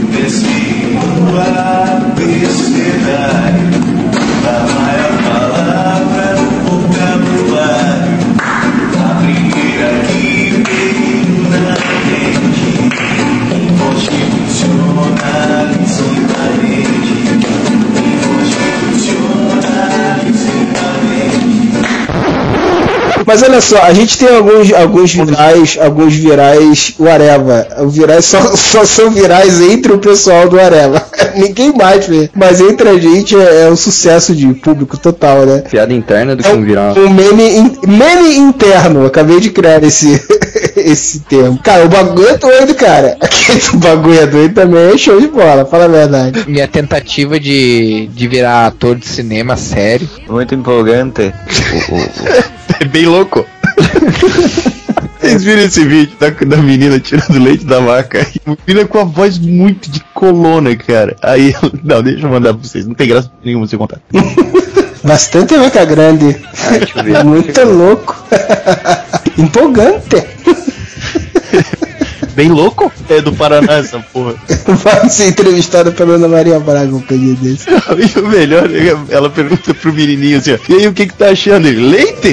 Mas olha só, a gente tem alguns virais o Areva. Os virais só são virais entre o pessoal do Areva. Ninguém mais vê. Mas entre a gente é um sucesso de público total, né? Piada interna do que um viral. Um meme interno. Eu acabei de criar esse termo. Cara, o bagulho é doido, cara. O bagulho é doido também é show de bola, fala a verdade. Minha tentativa de virar ator de cinema sério. Muito empolgante. É bem louco. Vocês viram esse vídeo da menina tirando leite da vaca? Uma menina com a voz muito de colona, cara. Aí, não, deixa eu mandar pra vocês. Não tem graça nenhuma você contar. Bastante vaca grande. Deixa eu ver. Muito louco. Empolgante. Bem louco? É do Paraná essa porra. Vai ser entrevistada pela Ana Maria Braga um período desse. E o melhor, ela pergunta pro menininho assim: e aí, o que tá achando? Ele, leite?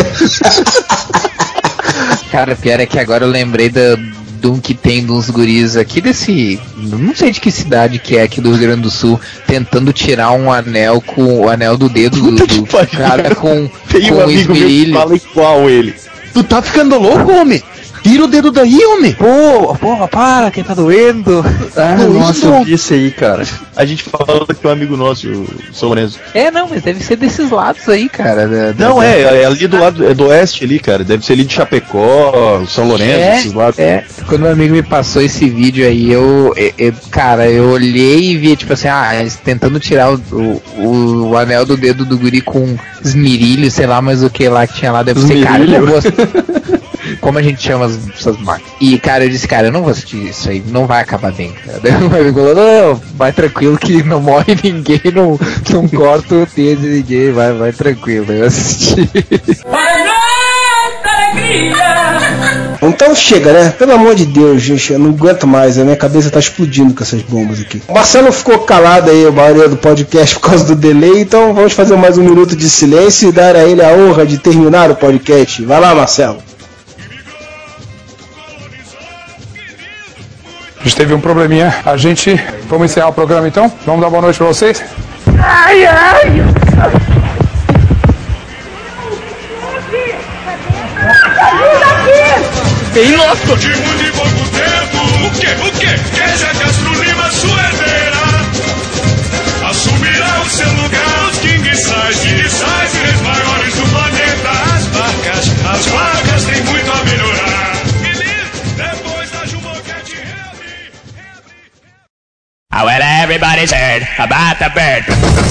Cara, pior é que agora eu lembrei de um que tem dos guris aqui desse... Não sei de que cidade que é aqui do Rio Grande do Sul, tentando tirar um anel com o anel do dedo do cara com um esmerilho. Fala igual ele. Tu tá ficando louco, homem? Tira o dedo daí, homem! Porra, para, quem tá doendo? Nossa, eu vi isso aí, cara. A gente fala que é um amigo nosso, o São Lourenço. Não, mas deve ser desses lados aí, cara. Não, é ali do lado, é do oeste ali, cara. Deve ser ali de Chapecó, São Lourenço, esses lados. Quando meu amigo me passou esse vídeo aí, eu olhei e vi, tipo assim, eles tentando tirar o anel do dedo do guri com esmerilho, sei lá, mas o que lá que tinha lá, deve ser, cara, eu gosto. Como a gente chama essas marcas. E, cara, eu disse, cara, eu não vou assistir isso aí, não vai acabar bem, cara. Daí o meu amigo falou, não, vai tranquilo que não morre ninguém, não corta o dedo de ninguém, vai tranquilo, eu assisti. Então chega, né? Pelo amor de Deus, gente, eu não aguento mais, a minha cabeça tá explodindo com essas bombas aqui. O Marcelo ficou calado aí, a maioria do podcast, por causa do delay, então vamos fazer mais um minuto de silêncio e dar a ele a honra de terminar o podcast. Vai lá, Marcelo. A gente teve um probleminha. Vamos encerrar o programa então? Vamos dar boa noite pra vocês? Ai, ai! Bem louco! De muito pouco tempo. O quê? Queja Castro Lima, sua herdeira assumirá o seu lugar. Os king size maiores do planeta. As vacas têm muito a melhorar. Depois da Jumoquete well, everybody's heard about the bird.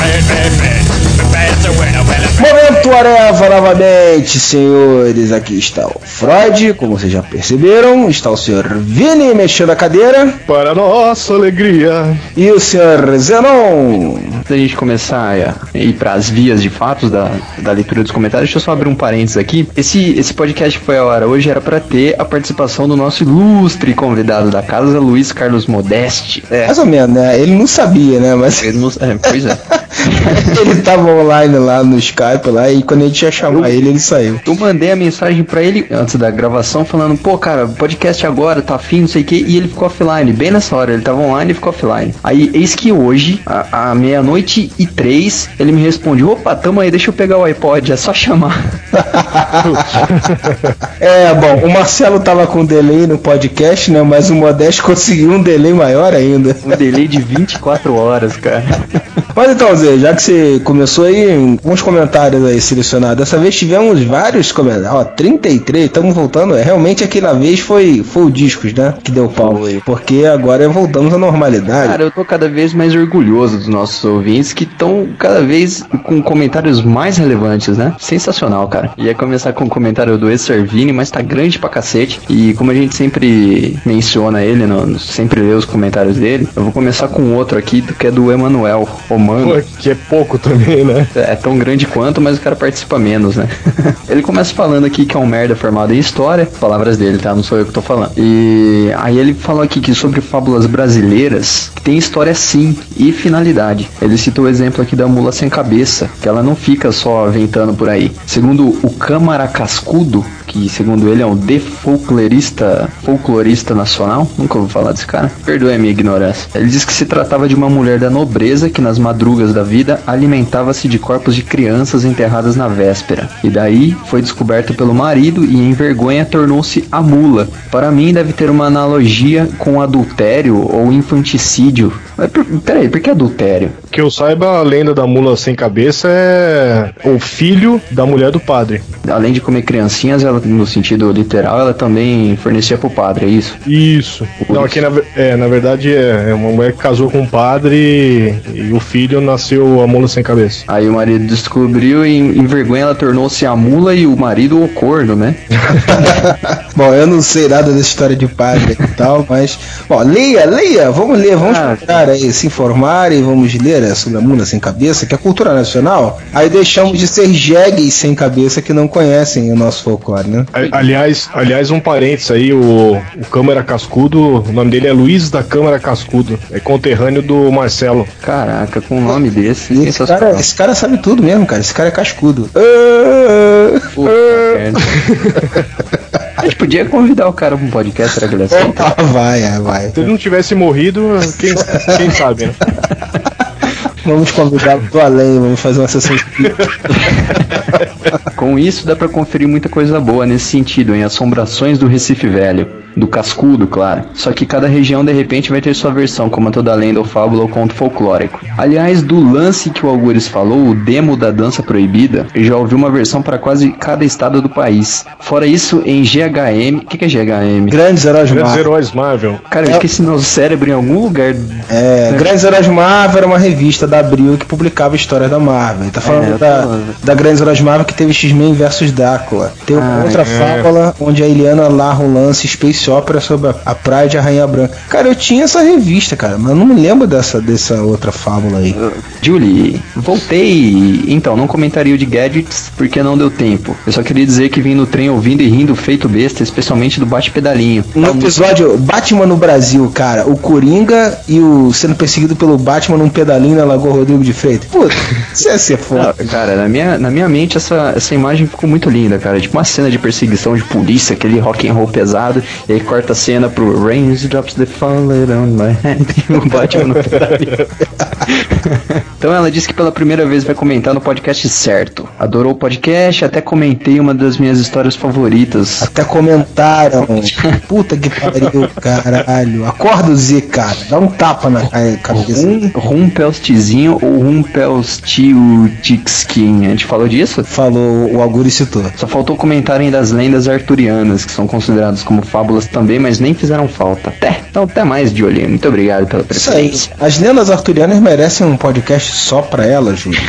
Momento Areva novamente, senhores. Aqui está o Freud, como vocês já perceberam. Está o senhor Vini mexendo a cadeira. Para nossa alegria. E o senhor Zenon. Antes da gente começar a ir para as vias de fatos da leitura dos comentários, deixa eu só abrir um parênteses aqui. Esse podcast que foi ao ar hoje era para ter a participação do nosso ilustre convidado da casa, Luiz Carlos Modeste. Mais ou menos, né? Ele não sabia, né? Mas ele não... pois é. Ele tava online lá no Skype lá, e quando a gente ia chamar ele saiu. Eu mandei a mensagem pra ele antes da gravação falando, pô, cara, podcast agora, tá afim, não sei o que, e ele ficou offline, bem nessa hora, ele tava online e ficou offline. Aí, eis que hoje, à 00:03, ele me responde, opa, tamo aí, deixa eu pegar o iPod, é só chamar. Bom, o Marcelo tava com delay no podcast, né, mas o Modeste conseguiu um delay maior ainda. Um delay de 24 horas, cara. Mas então, Zé, já que você começou aí, uns comentários aí, selecionado. Dessa vez tivemos vários comentários. Ó, 33, estamos voltando. Realmente aquela vez foi o Discos, né? Que deu pau. Porque agora voltamos à normalidade. Cara, eu tô cada vez mais orgulhoso dos nossos ouvintes que estão cada vez com comentários mais relevantes, né? Sensacional, cara. Ia começar com o comentário do Eservini, mas tá grande pra cacete. E como a gente sempre menciona ele, sempre lê os comentários dele, eu vou começar com outro aqui, que é do Emanuel Romano. Pô, que é pouco também, né? É tão grande quanto, mas o cara participa menos, né? Ele começa falando aqui que é um merda formado em história, palavras dele, tá? Não sou eu que tô falando. E aí ele falou aqui que sobre fábulas brasileiras, que tem história sim e finalidade. Ele citou o exemplo aqui da mula sem cabeça, que ela não fica só aventando por aí. Segundo o Câmara Cascudo, que segundo ele é um folclorista nacional, nunca ouvi falar desse cara, perdoe a minha ignorância. Ele diz que se tratava de uma mulher da nobreza que nas madrugas da vida alimentava-se de corpos de crianças enterradas na véspera. E daí foi descoberto pelo marido e em vergonha tornou-se a mula. Para mim deve ter uma analogia com adultério ou infanticídio. Mas peraí, por que adultério? Que eu saiba, a lenda da mula sem cabeça é o filho da mulher do padre. Além de comer criancinhas, ela, no sentido literal, ela também fornecia pro padre, é isso? Isso. Não, aqui na verdade é uma mulher que casou com um padre e o filho nasceu a mula sem cabeça. Aí o marido descobriu e em vergonha ela tornou-se a mula e o marido o corno, né? Bom, eu não sei nada dessa história de padre e tal, mas... Bom, leia, vamos procurar aí, se informar e vamos ler sobre a mula sem cabeça, que é cultura nacional. Aí deixamos de ser jegues sem cabeça que não conhecem o nosso folclore, né? Aliás, um parênteses aí, o Câmara Cascudo, o nome dele é Luiz da Câmara Cascudo, é conterrâneo do Marcelo. Caraca, com um nome desse. Esse cara sabe tudo mesmo, cara. Esse cara é cascudo. Puta merda. A gente podia convidar o cara para um podcast, será que ele aceita? Vai. Se ele não tivesse morrido, quem sabe, né? Vamos convidar do além, vamos fazer uma sessão de... Com isso dá pra conferir muita coisa boa nesse sentido, em Assombrações do Recife Velho, do Cascudo, claro. Só que cada região de repente vai ter sua versão, como toda lenda ou fábula ou conto folclórico. Aliás, do lance que o Algures falou, o demo da dança proibida, eu já ouvi uma versão para quase cada estado do país. Fora isso, em GHM... O que é GHM? Grandes Heróis Marvel. Cara, eu esqueci no cérebro em algum lugar. Grandes Heróis Marvel era uma revista da Abril que publicava histórias da Marvel. Tá falando da Grandes Heróis Marvel que teve X-Men vs Drácula. Tem outra fábula onde a Eliana narra um lance Space Opera sobre a praia de Arranha Branca. Cara, eu tinha essa revista, cara, mas eu não me lembro dessa outra fábula aí. Julie, voltei. Então, não comentaria o de gadgets porque não deu tempo. Eu só queria dizer que vim no trem ouvindo e rindo feito besta, especialmente do bate-pedalinho. No episódio Batman no Brasil, cara, o Coringa e o sendo perseguido pelo Batman num pedalinho na Lagoa Rodrigo de Freitas. Puta, isso ia ser foda. Não, cara, na minha mente essa imagem ficou muito linda, cara. Tipo uma cena de perseguição de polícia, aquele rock and roll pesado, e aí corta a cena pro Raindrops that fallen on my hand e o Batman no pedalinho. Então ela disse que pela primeira vez vai comentar no podcast certo. Adorou o podcast, até comentei uma das minhas histórias favoritas. Até comentaram. Puta que pariu, caralho. Acorda o Z, cara. Dá um tapa na cabeça. Rumpelstiltzinho ou Rumpelstiltskin? A gente falou disso? Falou, o Algures citou. Só faltou comentarem das lendas arturianas, que são consideradas como fábulas também, mas nem fizeram falta. Então até mais, Jolie. Muito obrigado pela preferência. Isso aí. As lendas arturianas merecem um podcast só pra elas, Júlio.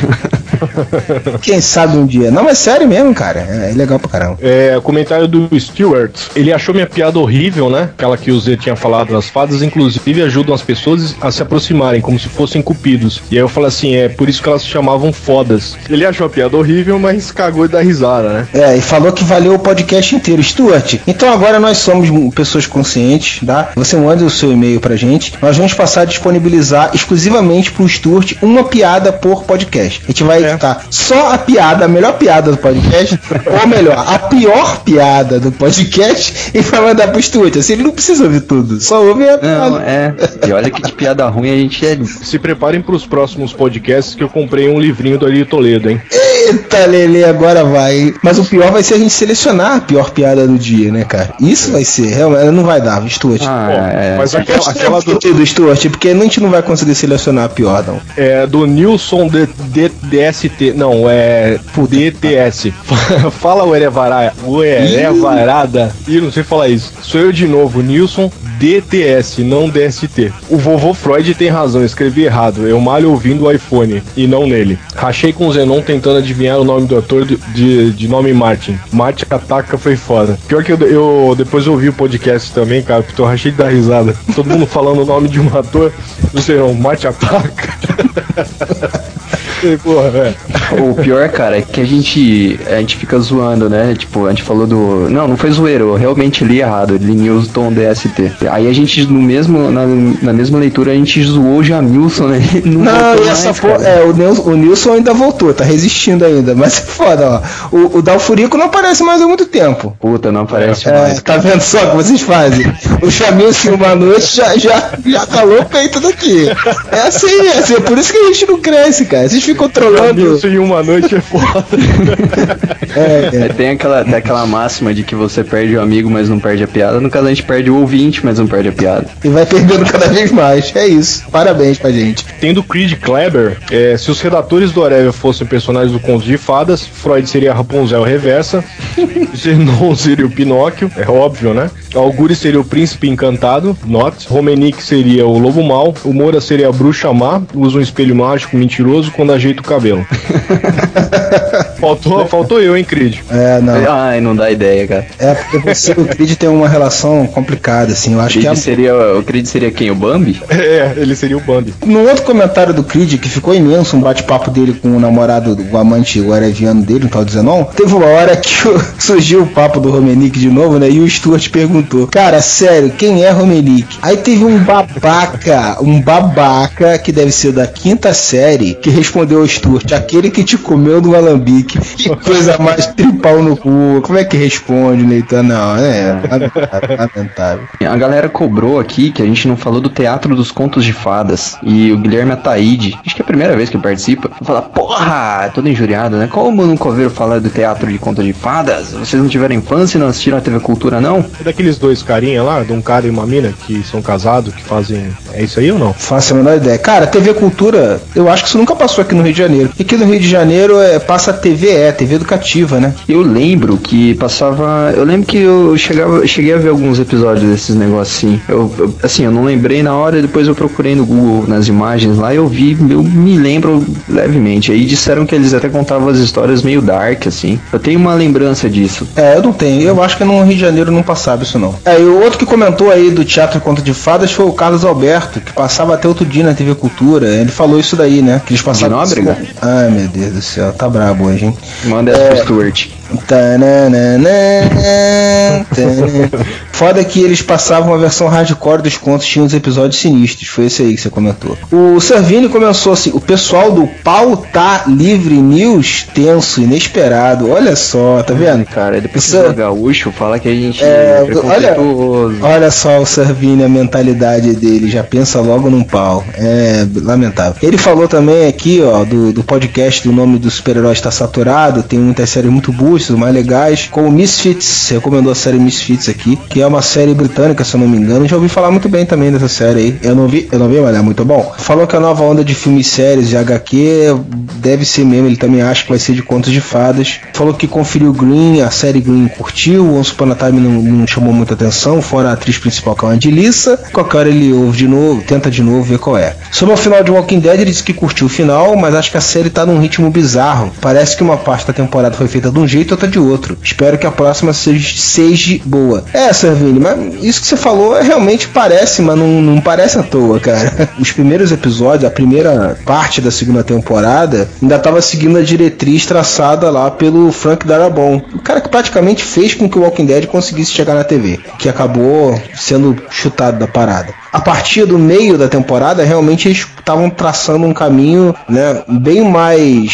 Quem sabe um dia. Não, mas sério mesmo, cara. É legal pra caramba. Comentário do Stewart. Ele achou minha piada horrível, né? Aquela que o Z tinha falado. As fadas, inclusive, ajudam as pessoas a se aproximarem, como se fossem cupidos. E aí eu falei assim, é por isso que elas se chamavam fodas. Ele achou a piada horrível, mas cagou e dá risada, né? E falou que valeu o podcast inteiro. Stuart, então agora nós somos pessoas conscientes, tá? Você manda o seu e-mail pra gente. Nós vamos passar a disponibilizar exclusivamente pro Stuart uma piada por podcast. A gente vai editar só a piada, a melhor piada do podcast, ou melhor, a pior piada do podcast, e vai mandar pro Stuart. Assim, ele não precisa ouvir tudo, só ouve a piada. E olha que de piada ruim a gente é. Se preparem pros próximos podcasts que eu comprei um livrinho do Ari Toledo, hein? Eita, Lelê, agora vai. Mas o pior vai ser a gente selecionar a pior piada do dia, né, cara? Isso vai ser, realmente, não vai dar, Stuart. Mas aquela do Stuart, porque a gente não vai conseguir selecionar a pior, não. É do Nilson DST. Não, é DTS. Fala o Erevarada. Ih, não sei falar isso. Sou eu de novo, Nilson DTS, não DST. O vovô Freud tem razão, escrevi errado. Eu malho ouvindo o iPhone e não nele. Rachei com o Zenon tentando adivinhar o nome do ator de nome Martin. Martin Ataca foi foda. Pior que eu depois ouvi o podcast também, cara, porque eu rachei de dar risada. Todo mundo falando o nome de um ator. Não sei não, Martin Ataca. Porra, o pior, cara, é que a gente fica zoando, né? Tipo, a gente falou do... Não foi zoeiro, eu realmente li errado. Eu li Nilson DST. Aí a gente, na mesma leitura, a gente zoou o Jamilson, né? Não, e essa porra... o Nilson ainda voltou, tá resistindo ainda. Mas é foda, ó. O Dalfurico não aparece mais há muito tempo. Puta, não aparece mais. Tá vendo só o que vocês fazem? O Jamilson uma noite já calou o peito daqui. É assim, é por isso que a gente não cresce, cara. Vocês ficam trolando. Isso em uma noite é foda. Tem aquela máxima de que você perde o amigo, mas não perde a piada. No caso, a gente perde o ouvinte, mas não perde a piada. E vai perdendo cada vez mais. É isso. Parabéns pra gente. Tendo Creed Kleber, se os redatores do Arevia fossem personagens do Conto de Fadas, Freud seria a Rapunzel reversa, Zenon seria o Pinóquio, é óbvio, né? Alguri seria o Príncipe Encantado, Not. Romenick seria o Lobo Mau, o Moura seria a Bruxa Má, usa um espelho mágico mentiroso quando ajeita o cabelo. Faltou eu, hein, Creed? Não. Ai, não dá ideia, cara. Porque você e o Creed tem uma relação complicada, assim. Eu acho que o Creed seria quem? O Bambi? Ele seria o Bambi. No outro comentário do Creed, que ficou imenso, um bate-papo dele com o namorado, o amante, o areviano dele, um tal de Zenon, teve uma hora que surgiu o papo do Romenick de novo, né? E o Stuart perguntou, cara, sério, quem é Romenick? Aí teve um babaca que deve ser da 5ª série, que respondeu ao Stuart, aquele que te comeu no alambique. Que coisa mais tripau no cu. Como é que responde, Leitor? Não, lamentável. A galera cobrou aqui que a gente não falou do Teatro dos Contos de Fadas. E o Guilherme Ataíde, acho que é a primeira vez que ele participa, fala, porra, todo injuriado, né? Como nunca ouviram falar do Teatro de Contos de Fadas? Vocês não tiveram infância e não assistiram a TV Cultura, não? É daqueles dois carinha lá, de um cara e uma mina, que são casados, que fazem... É isso aí ou não? Faço a menor ideia. Cara, TV Cultura, eu acho que isso nunca passou aqui no Rio de Janeiro. E aqui no Rio de Janeiro passa TV educativa, né? Eu lembro que passava... Eu lembro que eu cheguei a ver alguns episódios desses negócios assim. Eu não lembrei na hora, depois eu procurei no Google, nas imagens lá, eu me lembro levemente. Aí disseram que eles até contavam as histórias meio dark, assim. Eu tenho uma lembrança disso. Eu não tenho. Eu acho que no Rio de Janeiro não passava isso, não. E o outro que comentou aí do Teatro Conto de Fadas foi o Carlos Alberto, que passava até outro dia na TV Cultura. Ele falou isso daí, né? Que eles passavam... De Nóbrega? Ai, meu Deus do céu. Tá brabo hoje, hein? Manda essa pro Stuart. Foda que eles passavam a versão hardcore dos contos, tinham os episódios sinistros. Foi esse aí que você comentou. O Servini começou assim: o pessoal do Pauta Livre News, tenso, inesperado. Olha só, tá vendo? Cara, depois que o gaúcho fala que a gente é preconceituoso. Olha só o Servini, a mentalidade dele, já pensa logo num pau. É lamentável. Ele falou também aqui, ó, do podcast do nome do super-herói está saturado. Tem muitas séries muito boas, mais legais, como Misfits. Recomendou a série Misfits aqui, que é uma série britânica, se eu não me engano. Já ouvi falar muito bem também dessa série aí. Eu não vi, mas é muito bom. Falou que a nova onda de filmes e séries de HQ deve ser mesmo, ele também acha que vai ser de contos de fadas. Falou que conferiu Green, a série Green curtiu, Once Upon a Time não chamou muita atenção, fora a atriz principal, que é uma Angelissa. Qualquer hora ele ouve de novo, tenta de novo ver qual é. Sobre o final de Walking Dead, ele disse que curtiu o final, mas acho que a série tá num ritmo bizarro. Parece que uma parte da temporada foi feita de um jeito e outra de outro. Espero que a próxima seja boa. Servini, mas isso que você falou realmente parece, mas não parece à toa, cara. Os primeiros episódios, a primeira parte da segunda temporada, ainda tava seguindo a diretriz traçada lá pelo Frank Darabont. O cara que praticamente fez com que o Walking Dead conseguisse chegar na TV, que acabou sendo chutado da parada. A partir do meio da temporada, realmente eles estavam traçando um caminho, né, bem mais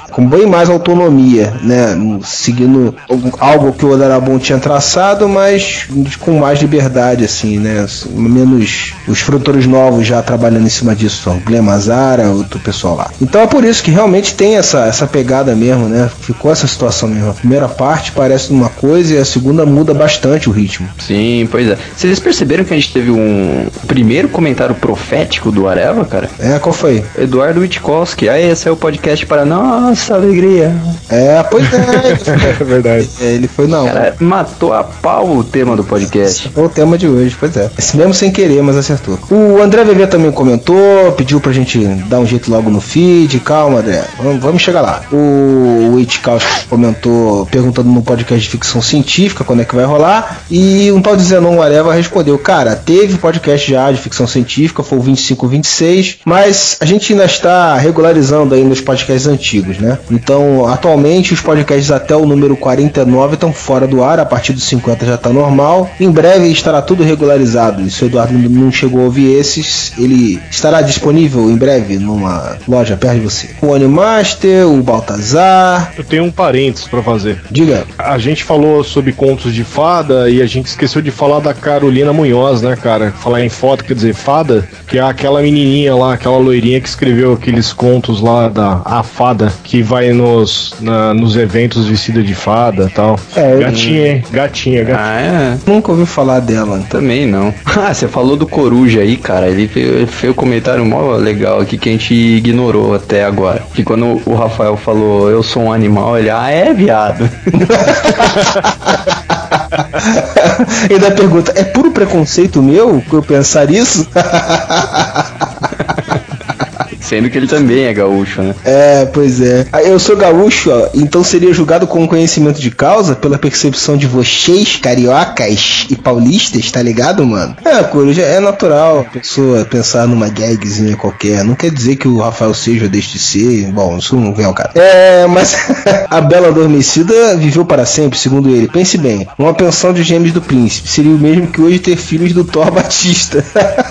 com bem mais autonomia, né? Seguindo algo que o Odarabon tinha traçado, mas com mais liberdade, assim, né? Menos os produtores novos já trabalhando em cima disso, o Glenn Mazzara, outro pessoal lá. Então é por isso que realmente tem essa pegada mesmo, né? Ficou essa situação mesmo. A primeira parte parece uma coisa e a segunda muda bastante o ritmo. Sim, pois é. Vocês perceberam que a gente teve um primeiro comentário profético do Areva, cara? Qual foi? Eduardo Witkowski. Aí, esse é o podcast para nossa alegria. Pois é. É verdade. Ele foi não. Cara, matou a pau o tema do podcast. Foi o tema de hoje, pois é. Esse mesmo sem querer, mas acertou. O André VV também comentou, pediu pra gente dar um jeito logo no feed. Calma, André. Vamos chegar lá. O Witkowski comentou, perguntando no podcast de ficção científica quando é que vai rolar. E um tal de Zenon Areva respondeu: cara, teve podcast já de ficção científica, foi o 25-26, mas a gente ainda está regularizando aí nos podcasts antigos, né? Então, atualmente, os podcasts até o número 49 estão fora do ar, a partir dos 50 já está normal. Em breve estará tudo regularizado. E se o Eduardo não chegou a ouvir esses, ele estará disponível em breve numa loja perto de você. O Animaster, o Baltazar. Eu tenho um parênteses pra fazer. Diga. A gente falou sobre contos de fada e a gente esqueceu de falar da Carolina Munhoz, né, cara? Falar em foto, quer dizer, fada, que é aquela menininha lá, aquela loirinha que escreveu aqueles contos lá da A Fada, que vai nos eventos vestida de fada e tal. Gatinha, hein? Gatinha. Nunca ouvi falar dela. Também não. Você falou do Coruja aí, cara. Ele fez um comentário mó legal aqui que a gente ignorou até agora. Que quando o Rafael falou, eu sou um animal, ele, é viado. Ainda pergunta, é puro preconceito meu eu pensar isso? Sendo que ele também é gaúcho, né? Pois é. Eu sou gaúcho, ó, então seria julgado com conhecimento de causa pela percepção de vocês, cariocas e paulistas, tá ligado, mano? Coruja, é natural a pessoa pensar numa gagzinha qualquer. Não quer dizer que o Rafael seja ou deixe de ser. Bom, isso não vem ao caso. Mas a Bela Adormecida viveu para sempre, segundo ele. Pense bem, uma pensão de gêmeos do príncipe seria o mesmo que hoje ter filhos do Thor Batista.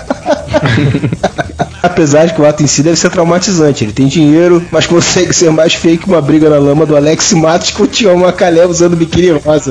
Apesar de que o ato em si deve ser traumatizante. Ele tem dinheiro, mas consegue ser mais feio que uma briga na lama do Alex Matos com o Tião Macalé usando biquíni rosa.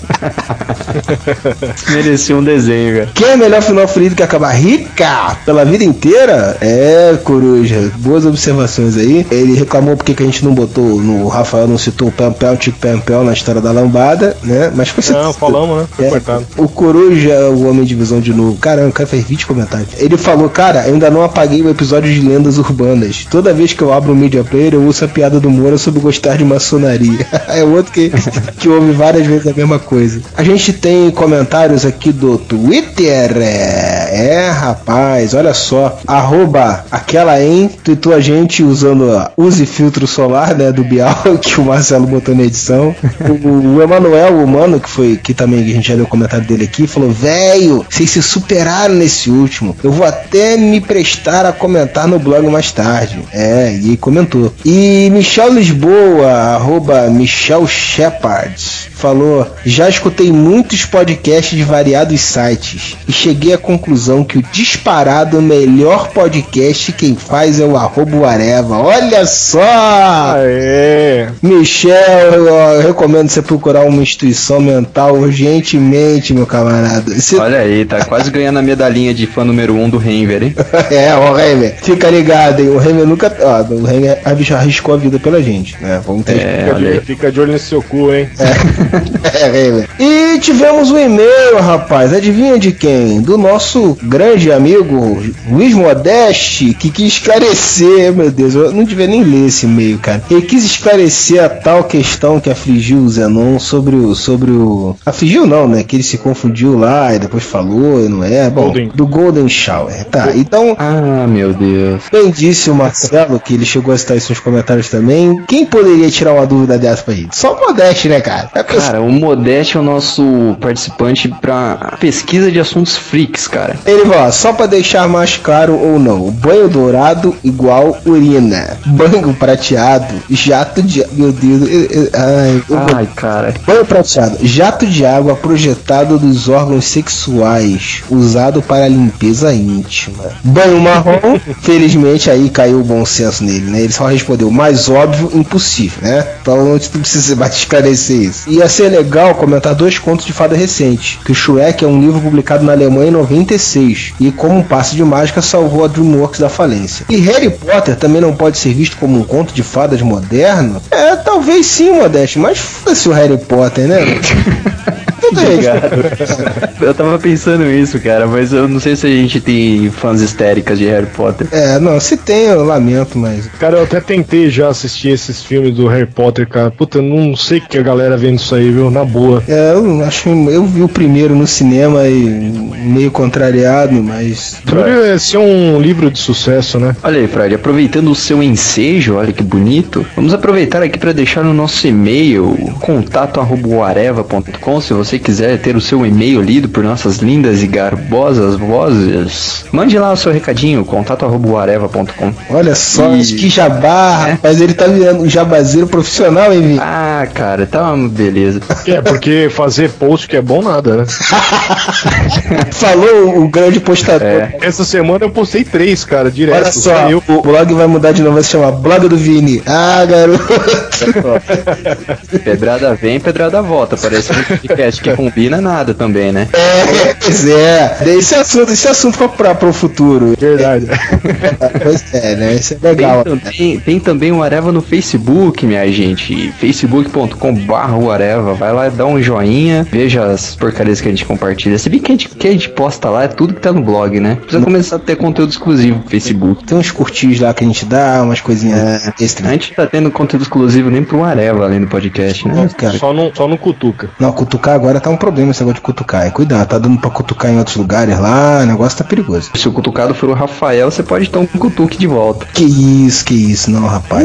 Merecia um desenho, cara. Quem é melhor final feliz do que acabar rica pela vida inteira? Coruja. Boas observações aí. Ele reclamou porque que a gente não botou, o Rafael não citou o Pam-Pel, Tico Pam-Pel na história da lambada, né? Mas foi Não, falamos, né? Foi cortado. O Coruja, o Homem de Visão de novo. Caramba, o cara fez 20 comentários. Ele falou, cara, ainda não apaguei o episódio de Lendas Urbanas. Toda vez que eu abro o Media Player, eu ouço a piada do Moura sobre gostar de maçonaria. É outro que ouve várias vezes a mesma coisa. A gente tem comentários aqui do Twitter. Rapaz, olha só. @aquela tweetou a gente usando use filtro solar, né, do Bial, que o Marcelo botou na edição. O Emanuel, o mano, que também a gente já leu o comentário dele aqui, falou: velho, vocês se superaram nesse último. Eu vou até me prestar a comentar no blog mais tarde. E comentou. E Michel Lisboa, @Michel Shepard, falou: já escutei muitos podcasts de variados sites e cheguei à conclusão que o disparado melhor podcast quem faz é o @Areva. Olha só! Michel, eu recomendo você procurar uma instituição mental urgentemente, meu camarada. Olha aí, tá quase ganhando a medalhinha de fã número 1 do Renver, hein? O Renver, fica ligado, hein? O Renver nunca. O Renver arriscou a vida pela gente, né? Vamos ter fica de olho nesse seu cu, hein? Renver. E tivemos um e-mail, rapaz. Adivinha de quem? Do nosso grande amigo Luiz Modeste, que quis esclarecer. Meu Deus, eu não devia nem ler esse e-mail, cara. Ele quis esclarecer a tal questão que afligiu o Zenon sobre o. Afligiu não, né? Que ele se confundiu lá e depois falou, e não é? Bom, do Golden Shower. Tá, então. Meu Deus. Bem disse o Marcelo, que ele chegou a citar isso nos comentários também. Quem poderia tirar uma dúvida dessa pra gente? Só o Modeste, né, cara? Cara, o Modeste é o nosso participante pra pesquisa de assuntos freaks, cara. Ele vai, só pra deixar mais claro ou não, banho dourado igual urina, banho prateado, jato de... meu Deus. Ai, cara. Banho prateado. Jato de água projetado dos órgãos sexuais, usado para limpeza íntima. Banho marrom. Felizmente aí caiu o bom senso nele, né? Ele só respondeu, mais óbvio, impossível, né? Então não precisa mais esclarecer isso. Ia ser legal comentar 2 contos de fada recentes, que o Shrek é um livro publicado na Alemanha em 96, e como um passe de mágica salvou a DreamWorks da falência. E Harry Potter também não pode ser visto como um conto de fadas moderno? Talvez sim, Modeste, mas foda-se o Harry Potter, né? Eu tava pensando isso, cara, mas eu não sei se a gente tem fãs histéricas de Harry Potter. Não, se tem, eu lamento, mas... Cara, eu até tentei já assistir esses filmes do Harry Potter, cara. Puta, eu não sei o que a galera vê nisso aí, viu? Na boa. Eu vi o primeiro no cinema e meio contrariado, mas... Deveria ser um livro de sucesso, né? Olha aí, Fred, aproveitando o seu ensejo, olha que bonito, vamos aproveitar aqui para deixar no nosso e-mail, contato@areva.com, se você quiser ter o seu e-mail lido por nossas lindas e garbosas vozes, mande lá o seu recadinho, contato@areva.com. Olha só, que jabá, rapaz, ele tá virando um jabazeiro profissional, hein, Vi? Cara, tá uma beleza. Porque fazer post que é bom nada, né? Falou o grande postador. Essa semana eu postei 3, cara, direto. Olha só, o blog vai mudar de novo, vai se chamar Blog do Vini. Garoto. Pedrada vem, pedrada volta, parece um podcast que combina nada também, né? Pois é. Esse assunto para o futuro. Verdade. Pois né? Isso é legal. Tem também o Areva no Facebook, minha gente. facebook.com/Areva. Vai lá, dá um joinha, veja as porcarias que a gente compartilha. Se bem que a gente posta lá, é tudo que tá no blog, né? Precisa começar a ter conteúdo exclusivo no Facebook. Tem uns curtis lá que a gente dá, umas coisinhas extra. A gente tá tendo conteúdo exclusivo nem pro Areva, além do podcast, né? Só no cutuca. Não, cutucar agora tá um problema esse negócio de cutucar. Cuidado, tá dando pra cutucar em outros lugares lá, o negócio tá perigoso. Se o cutucado for o Rafael, você pode ter um cutuque de volta. Que isso, não, rapaz.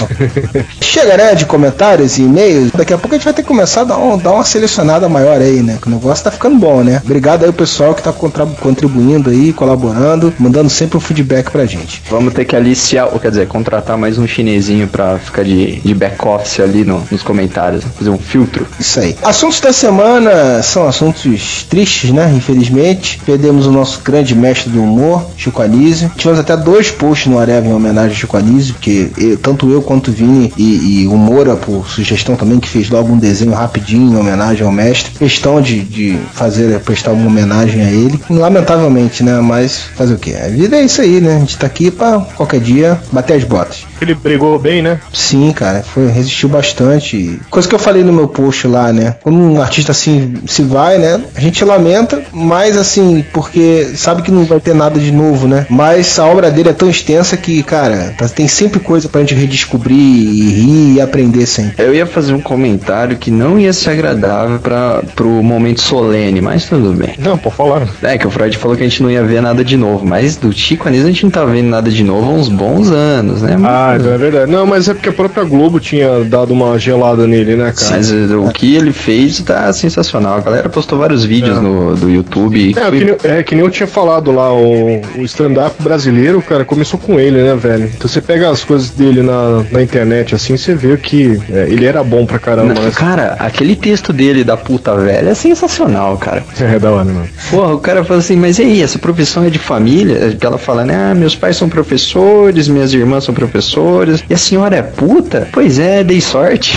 Chega, né, de comentários e e-mails. Daqui a pouco a gente vai ter que começar a dar uma selecionada maior aí, né? Que o negócio tá ficando bom, né? Obrigado aí o pessoal que tá contribuindo aí, colaborando, mandando sempre um feedback pra gente. Vamos ter que aliciar, ou quer dizer, contratar mais um chinesinho pra ficar de back-office ali nos comentários, fazer um filtro. Isso aí. Assuntos da semana são assuntos tristes, né? Infelizmente. Perdemos o nosso grande mestre do humor, Chico Anísio. Tivemos até 2 posts no Areva em homenagem a Chico Anísio, porque tanto eu quanto o Vini e o Moura, por sugestão também, que fez logo um desenho rapidinho em homenagem ao mestre. Questão de prestar uma homenagem a ele. Lamentavelmente, né? Mas fazer o quê? A vida é isso aí, né? A gente tá aqui pra qualquer dia bater as botas. Ele brigou bem, né? Sim, cara, resistiu bastante. Coisa que eu falei no meu post lá, né? Quando um artista assim se vai, né? A gente lamenta, mas assim, porque sabe que não vai ter nada de novo, né? Mas a obra dele é tão extensa que, cara, tem sempre coisa pra gente redescobrir e rir e aprender sempre. Eu ia fazer um comentário que não ia ser agradável pro momento solene, mas tudo bem. Não, pode falar. Que o Freud falou que a gente não ia ver nada de novo, mas do Chico Anísio a gente não tá vendo nada de novo há uns bons anos, né? É verdade. Não, mas é porque a própria Globo tinha dado uma gelada nele, né, cara? Mas o que ele fez tá sensacional. A galera postou vários vídeos do YouTube. Que nem eu tinha falado lá, o stand-up brasileiro, cara, começou com ele, né, velho? Então você pega as coisas dele na internet, assim, você vê que ele era bom pra caramba. Não, cara, aquele texto dele da puta velha é sensacional, cara. É da hora, mano. Porra, o cara fala assim, mas e aí, essa profissão é de família? Ela fala, né, meus pais são professores, minhas irmãs são professores, e a senhora é puta? Pois é, dei sorte.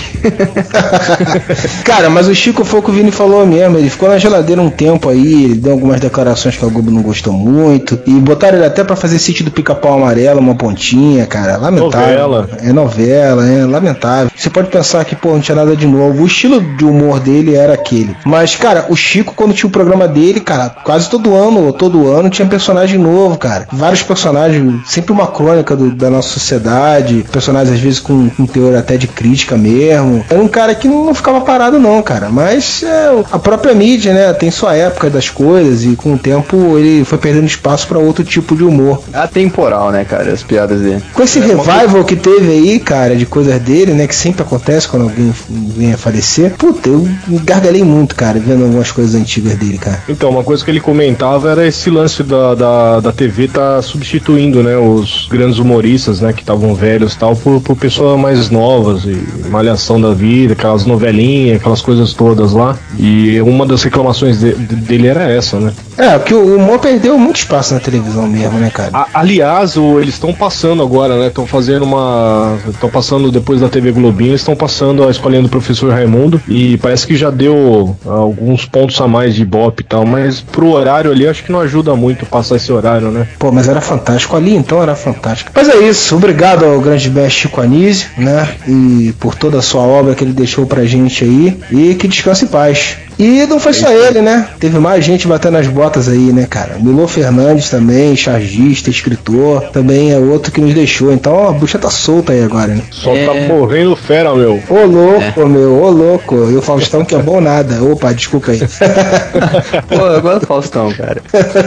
Cara, mas o Chico foi o que o Vini falou mesmo, ele ficou na geladeira um tempo aí, ele deu algumas declarações que a Globo não gostou muito, e botaram ele até pra fazer Sítio do Pica-Pau Amarelo, uma pontinha, cara, lamentável. Novela, lamentável. Você pode pensar que, pô, não tinha nada de novo, o estilo de humor dele era aquele. Mas, cara, o Chico, quando tinha o programa dele, cara, quase todo ano tinha personagem novo, cara. Vários personagens, sempre uma crônica da nossa sociedade, personagens às vezes com teor até de crítica mesmo. Era um cara que não ficava parado não, cara, mas a própria mídia, né, tem sua época das coisas e com o tempo ele foi perdendo espaço pra outro tipo de humor. Atemporal, né, cara, as piadas dele. Com esse revival que teve aí, cara, de coisas dele, né, que sempre acontece quando alguém vem a falecer, puta, eu me gargalhei muito, cara, vendo algumas coisas antigas dele, cara. Então, uma coisa que ele comentava era esse lance da TV tá substituindo, né, os grandes humoristas, né, que estavam velhos e tal, por pessoas mais novas, e Malhação da vida, aquelas novelinhas, aquelas coisas todas lá. E uma das reclamações dele era essa, né? Porque o humor perdeu muito espaço na televisão mesmo, né, cara? Aliás, eles estão passando agora, né? Estão fazendo estão passando depois da TV Globinho, eles estão passando a Escolinha do Professor Raimundo, e parece que já deu alguns pontos a mais de Ibope e tal, mas pro horário ali acho que não ajuda muito passar esse horário, né? Pô, mas era fantástico ali, então era fantástico. Mas é isso, obrigado ao grande mestre Chico Anísio, né? E por toda a sua obra que ele deixou pra gente aí, e que descanse em paz. E não foi só ele, né? Teve mais gente batendo as botas aí, né, cara? Milo Fernandes também, chargista, escritor, também é outro que nos deixou. Então a bucha tá solta aí agora, né? Só tá morrendo fera, meu. Ô louco, meu, ô louco. E o Faustão que é bom nada. Opa, desculpa aí. Pô, eu gosto do Faustão, cara.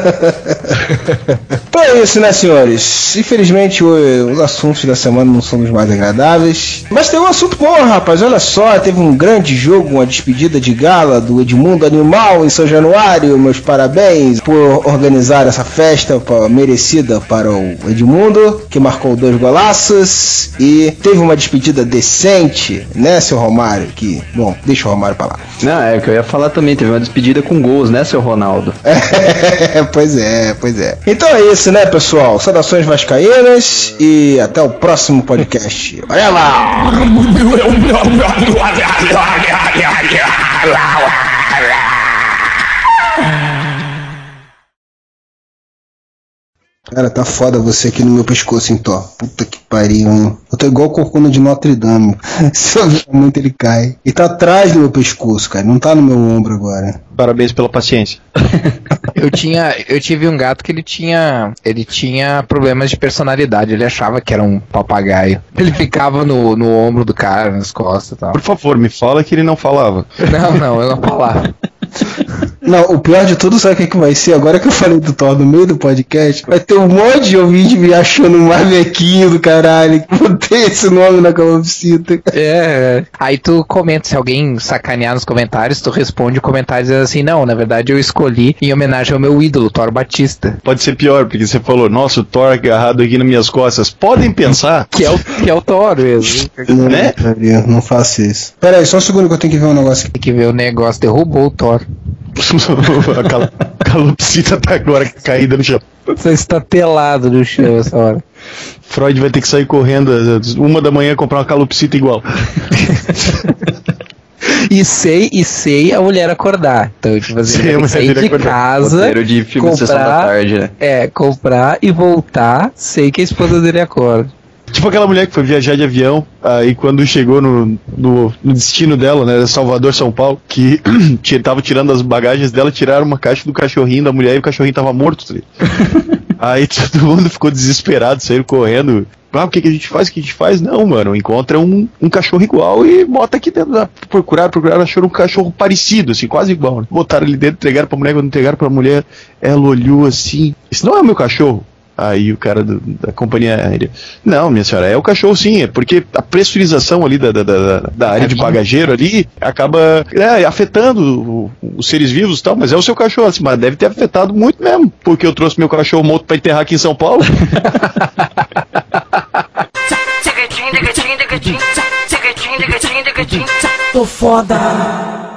Então é isso, né, senhores? Infelizmente os assuntos da semana não são os mais agradáveis. Mas tem um assunto bom, rapaz. Olha só, teve um grande jogo, uma despedida de gala do Edmundo Animal em São Januário. Meus parabéns por organizar essa festa merecida para o Edmundo, que marcou 2 golaços e teve uma despedida decente, né, seu Romário? Que, bom, deixa o Romário pra lá. Não, é o que eu ia falar também, teve uma despedida com gols, né, seu Ronaldo? Pois é. Então é isso, né, pessoal? Saudações vascaínas e até o próximo podcast. Olha lá! Cara, tá foda você aqui no meu pescoço, então. Puta que pariu, hein? Eu tô igual o Corcunda de Notre Dame. Se eu ver muito, ele cai. Ele tá atrás do meu pescoço, cara. Não tá no meu ombro agora. Parabéns pela paciência. Eu tive um gato que ele tinha problemas de personalidade. Ele achava que era um papagaio. Ele ficava no ombro do cara, nas costas e tal. Por favor, me fala que ele não falava. Não, eu não falava. Não, o pior de tudo, sabe o que vai ser? Agora que eu falei do Thor no meio do podcast, vai ter um monte de ouvinte me achando um marvequinho do caralho, que botei esse nome na calopsita. Aí tu comenta, se alguém sacanear nos comentários, tu responde o comentário dizendo assim, não, na verdade eu escolhi em homenagem ao meu ídolo, Thor Batista. Pode ser pior, porque você falou, nossa, o Thor agarrado aqui nas minhas costas. Podem pensar que é o Thor mesmo. Né? Não faço isso. Pera aí, só um segundo que eu tenho que ver um negócio aqui. Tem que ver o negócio, derrubou o Thor. A calopsita tá agora caída no chão. Você está telado no chão essa hora. Freud vai ter que sair correndo às 1 da manhã comprar uma calopsita igual. E sei a mulher acordar. Então, tipo assim, sair de casa, de filme Sessão da Tarde, né? Comprar e voltar, sei que a esposa dele acorda. Tipo aquela mulher que foi viajar de avião, aí quando chegou no destino dela, né, Salvador, São Paulo, que tava tirando as bagagens dela, tiraram uma caixa do cachorrinho da mulher e o cachorrinho tava morto. Aí todo mundo ficou desesperado, saíram correndo. O que a gente faz? O que a gente faz? Não, mano, encontra um cachorro igual e bota aqui dentro. Procuraram, acharam um cachorro parecido, assim, quase igual. Né? Botaram ali dentro, entregaram pra mulher, quando entregaram pra mulher, ela olhou assim, esse não é o meu cachorro. Aí o cara da companhia aérea, não, minha senhora, é o cachorro sim, é porque a pressurização ali da área de bagageiro ali acaba afetando os seres vivos e tal, mas é o seu cachorro, assim, mas deve ter afetado muito mesmo, porque eu trouxe meu cachorro morto pra enterrar aqui em São Paulo. Tô foda.